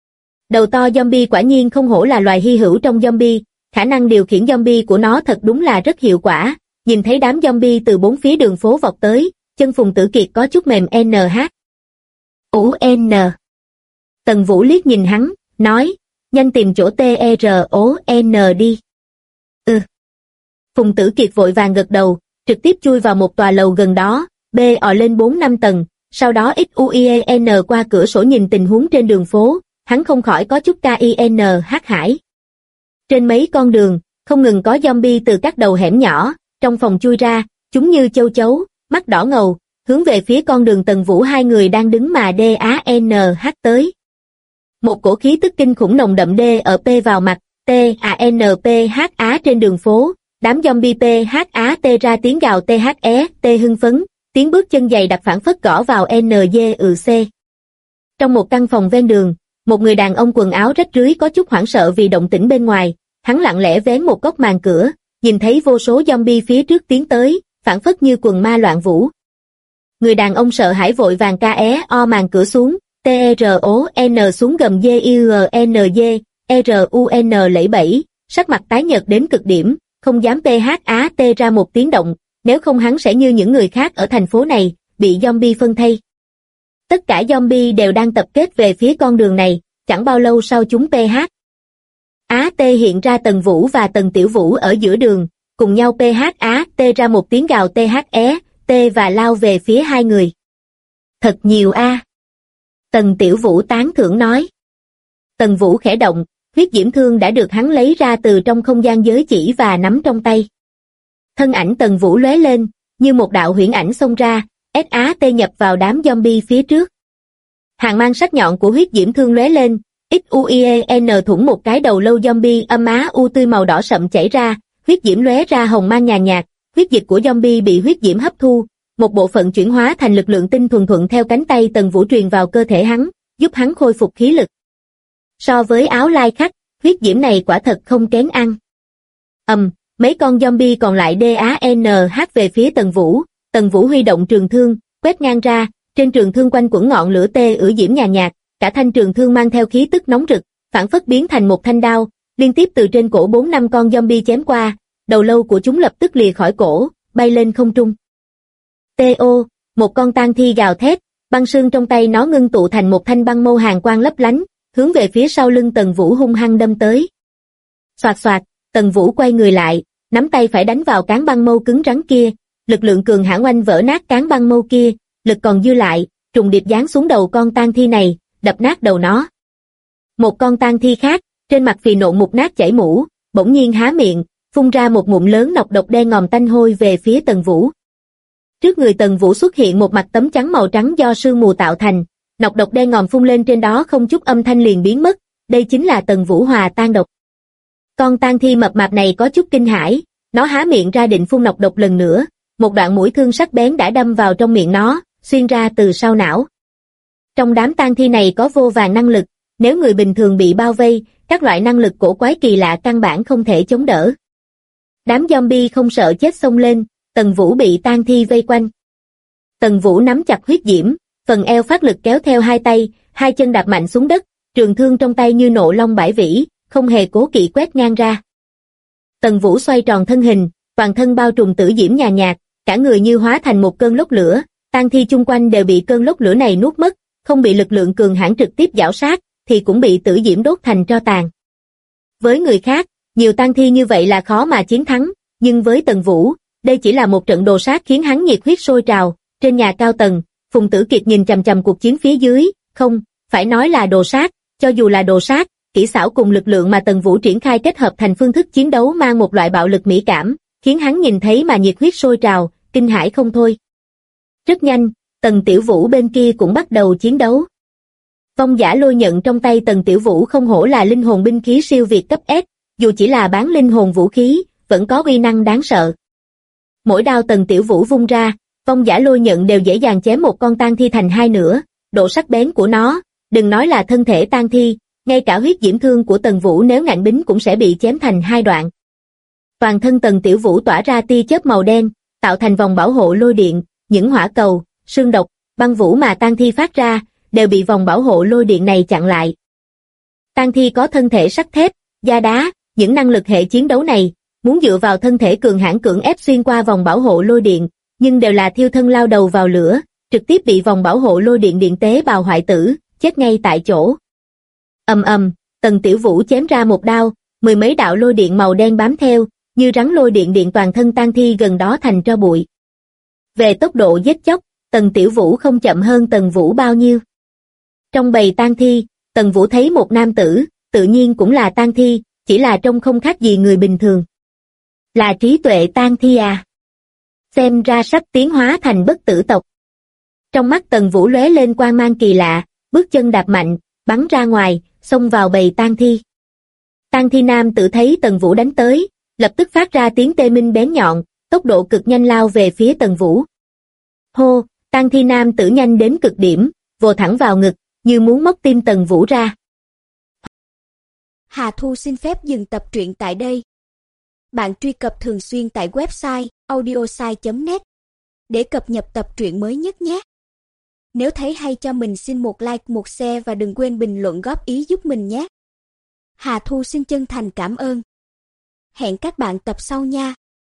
Đầu to zombie quả nhiên không hổ là loài hy hữu trong zombie, khả năng điều khiển zombie của nó thật đúng là rất hiệu quả. Nhìn thấy đám zombie từ 4 phía đường phố vọt tới, chân Phùng Tử Kiệt có chút mềm NH. UN. Tần Vũ liếc nhìn hắn, nói, nhanh tìm chỗ TRON đi. Phùng Tử Kiệt vội vàng gật đầu, trực tiếp chui vào một tòa lầu gần đó, bò lên 4-5 tầng, sau đó XUIEN qua cửa sổ nhìn tình huống trên đường phố, hắn không khỏi có chút KINH hãi. Trên mấy con đường, không ngừng có zombie từ các đầu hẻm nhỏ, trong phòng chui ra, chúng như châu chấu, mắt đỏ ngầu, hướng về phía con đường Tần Vũ hai người đang đứng mà DANH tới. Một cổ khí tức kinh khủng nồng đậm DP vào mặt, TANPHA trên đường phố, đám zombie PHAT ra tiếng gào THE, T hưng phấn, tiếng bước chân giày đạp phảng phất gõ vào NGC. Trong một căn phòng ven đường, một người đàn ông quần áo rách rưới có chút hoảng sợ vì động tĩnh bên ngoài, hắn lặng lẽ vén một góc màn cửa, nhìn thấy vô số zombie phía trước tiến tới, phảng phất như quần ma loạn vũ. Người đàn ông sợ hãi vội vàng KEO màn cửa xuống, TRON xuống gầm GIUNG, RUN lẫy bẫy, sắc mặt tái nhợt đến cực điểm, không dám PHAT ra một tiếng động, nếu không hắn sẽ như những người khác ở thành phố này, bị zombie phân thây. Tất cả zombie đều đang tập kết về phía con đường này, chẳng bao lâu sau chúng PHAT hiện ra Tần Vũ và Tần Tiểu Vũ ở giữa đường, cùng nhau PHAT ra một tiếng gào THE, T và lao về phía hai người. Thật nhiều a. Tần Tiểu Vũ tán thưởng nói. Tần Vũ khẽ động, huyết diễm thương đã được hắn lấy ra từ trong không gian giới chỉ và nắm trong tay. Thân ảnh Tần Vũ lóe lên, như một đạo huyễn ảnh xông ra, SAT nhập vào đám zombie phía trước. Hàng mang sắc nhọn của huyết diễm thương lóe lên, XUIEN thủng một cái đầu lâu zombie, âm á u tươi màu đỏ sậm chảy ra, huyết diễm lóe ra hồng mang nhàn nhạt, huyết dịch của zombie bị huyết diễm hấp thu, một bộ phận chuyển hóa thành lực lượng tinh thuần thuận theo cánh tay Tần Vũ truyền vào cơ thể hắn, giúp hắn khôi phục khí lực. So với áo lai khắc, huyết diễm này quả thật không kén ăn. Mấy con zombie còn lại DANH về phía Tần Vũ huy động trường thương, quét ngang ra, trên trường thương quanh quẩn ngọn lửa tê ử diễm nhàn nhạt, cả thanh trường thương mang theo khí tức nóng rực, phản phất biến thành một thanh đao, liên tiếp từ trên cổ 4-5 con zombie chém qua, đầu lâu của chúng lập tức lìa khỏi cổ, bay lên không trung. T.O. Một con tang thi gào thét, băng sương trong tay nó ngưng tụ thành một thanh băng mâu hàn quang lấp lánh, hướng về phía sau lưng Tần Vũ hung hăng đâm tới. Xoạt xoạt, Tần Vũ quay người lại, nắm tay phải đánh vào cán băng mâu cứng rắn kia, lực lượng cường hãn oanh vỡ nát cán băng mâu kia, lực còn dư lại, trùng điệp giáng xuống đầu con tang thi này, đập nát đầu nó. Một con tang thi khác, trên mặt phì nộn mục nát chảy mũ, bỗng nhiên há miệng, phun ra một ngụm lớn nọc độc đen ngòm tanh hôi về phía Tần Vũ. Trước người Tần Vũ xuất hiện một mặt tấm chắn màu trắng do sương mù tạo thành, nọc độc đen ngòm phun lên trên đó không chút âm thanh liền biến mất, đây chính là Tần Vũ hòa tan độc. Con tang thi mập mạp này có chút kinh hãi, nó há miệng ra định phun nọc độc lần nữa, một đoạn mũi thương sắc bén đã đâm vào trong miệng nó, xuyên ra từ sau não. Trong đám tang thi này có vô vàn năng lực, nếu người bình thường bị bao vây, các loại năng lực cổ quái kỳ lạ căn bản không thể chống đỡ. Đám zombie không sợ chết xông lên, Tần Vũ bị tang thi vây quanh. Tần Vũ nắm chặt huyết diễm, phần eo phát lực kéo theo hai tay, hai chân đạp mạnh xuống đất, trường thương trong tay như nộ long bãi vĩ, không hề cố kỵ quét ngang ra. Tần Vũ xoay tròn thân hình, toàn thân bao trùm tử diễm nhàn nhạt, cả người như hóa thành một cơn lốc lửa, tang thi chung quanh đều bị cơn lốc lửa này nuốt mất, không bị lực lượng cường hãn trực tiếp giảo sát, thì cũng bị tử diễm đốt thành tro tàn. Với người khác, nhiều tang thi như vậy là khó mà chiến thắng, nhưng với Tần Vũ, đây chỉ là một trận đồ sát khiến hắn nhiệt huyết sôi trào. Trên nhà cao tầng, Phùng Tử Kiệt nhìn chằm chằm cuộc chiến phía dưới, không, phải nói là đồ sát, cho dù là đồ sát, kỹ xảo cùng lực lượng mà Tần Vũ triển khai kết hợp thành phương thức chiến đấu mang một loại bạo lực mỹ cảm, khiến hắn nhìn thấy mà nhiệt huyết sôi trào, kinh hãi không thôi. Rất nhanh, Tần Tiểu Vũ bên kia cũng bắt đầu chiến đấu. Vong giả lôi nhận trong tay Tần Tiểu Vũ không hổ là linh hồn binh khí siêu việt cấp S, dù chỉ là bán linh hồn vũ khí, vẫn có uy năng đáng sợ. Mỗi đao Tần Tiểu Vũ vung ra, vong giả lôi nhận đều dễ dàng chém một con tang thi thành hai nửa, độ sắc bén của nó, đừng nói là thân thể tang thi, ngay cả huyết diễm thương của Tần Vũ nếu ngạnh bính cũng sẽ bị chém thành hai đoạn. Toàn thân Tần Tiểu Vũ tỏa ra tia chớp màu đen, tạo thành vòng bảo hộ lôi điện, những hỏa cầu, sương độc, băng vũ mà tang thi phát ra, đều bị vòng bảo hộ lôi điện này chặn lại. Tang thi có thân thể sắt thép, da đá, những năng lực hệ chiến đấu này, muốn dựa vào thân thể cường hãn cưỡng ép xuyên qua vòng bảo hộ lôi điện, nhưng đều là thiêu thân lao đầu vào lửa, trực tiếp bị vòng bảo hộ lôi điện điện tế bào hoại tử, chết ngay tại chỗ. Tần Tiểu Vũ chém ra một đao, mười mấy đạo lôi điện màu đen bám theo, như rắn lôi điện điện toàn thân tang thi gần đó thành tro bụi. Về tốc độ giết chóc, Tần Tiểu Vũ không chậm hơn Tần Vũ bao nhiêu. Trong bầy tang thi, Tần Vũ thấy một nam tử, tự nhiên cũng là tang thi, chỉ là trông không khác gì người bình thường. Là trí tuệ tang thi à? Xem ra sắp tiến hóa thành bất tử tộc. Trong mắt Tần Vũ lóe lên quang mang kỳ lạ, bước chân đạp mạnh, bắn ra ngoài, xông vào bầy tang thi. Tang thi nam tử thấy Tần Vũ đánh tới, lập tức phát ra tiếng tê minh bén nhọn, tốc độ cực nhanh lao về phía Tần Vũ. Hô, tang thi nam tử nhanh đến cực điểm, vồ thẳng vào ngực, như muốn móc tim Tần Vũ ra. Hà Thu xin phép dừng tập truyện tại đây. Bạn truy cập thường xuyên tại website audiosai.net để cập nhật tập truyện mới nhất nhé. Nếu thấy hay cho mình xin một like, một share và đừng quên bình luận góp ý giúp mình nhé. Hà Thu xin chân thành cảm ơn. Hẹn các bạn tập sau nha.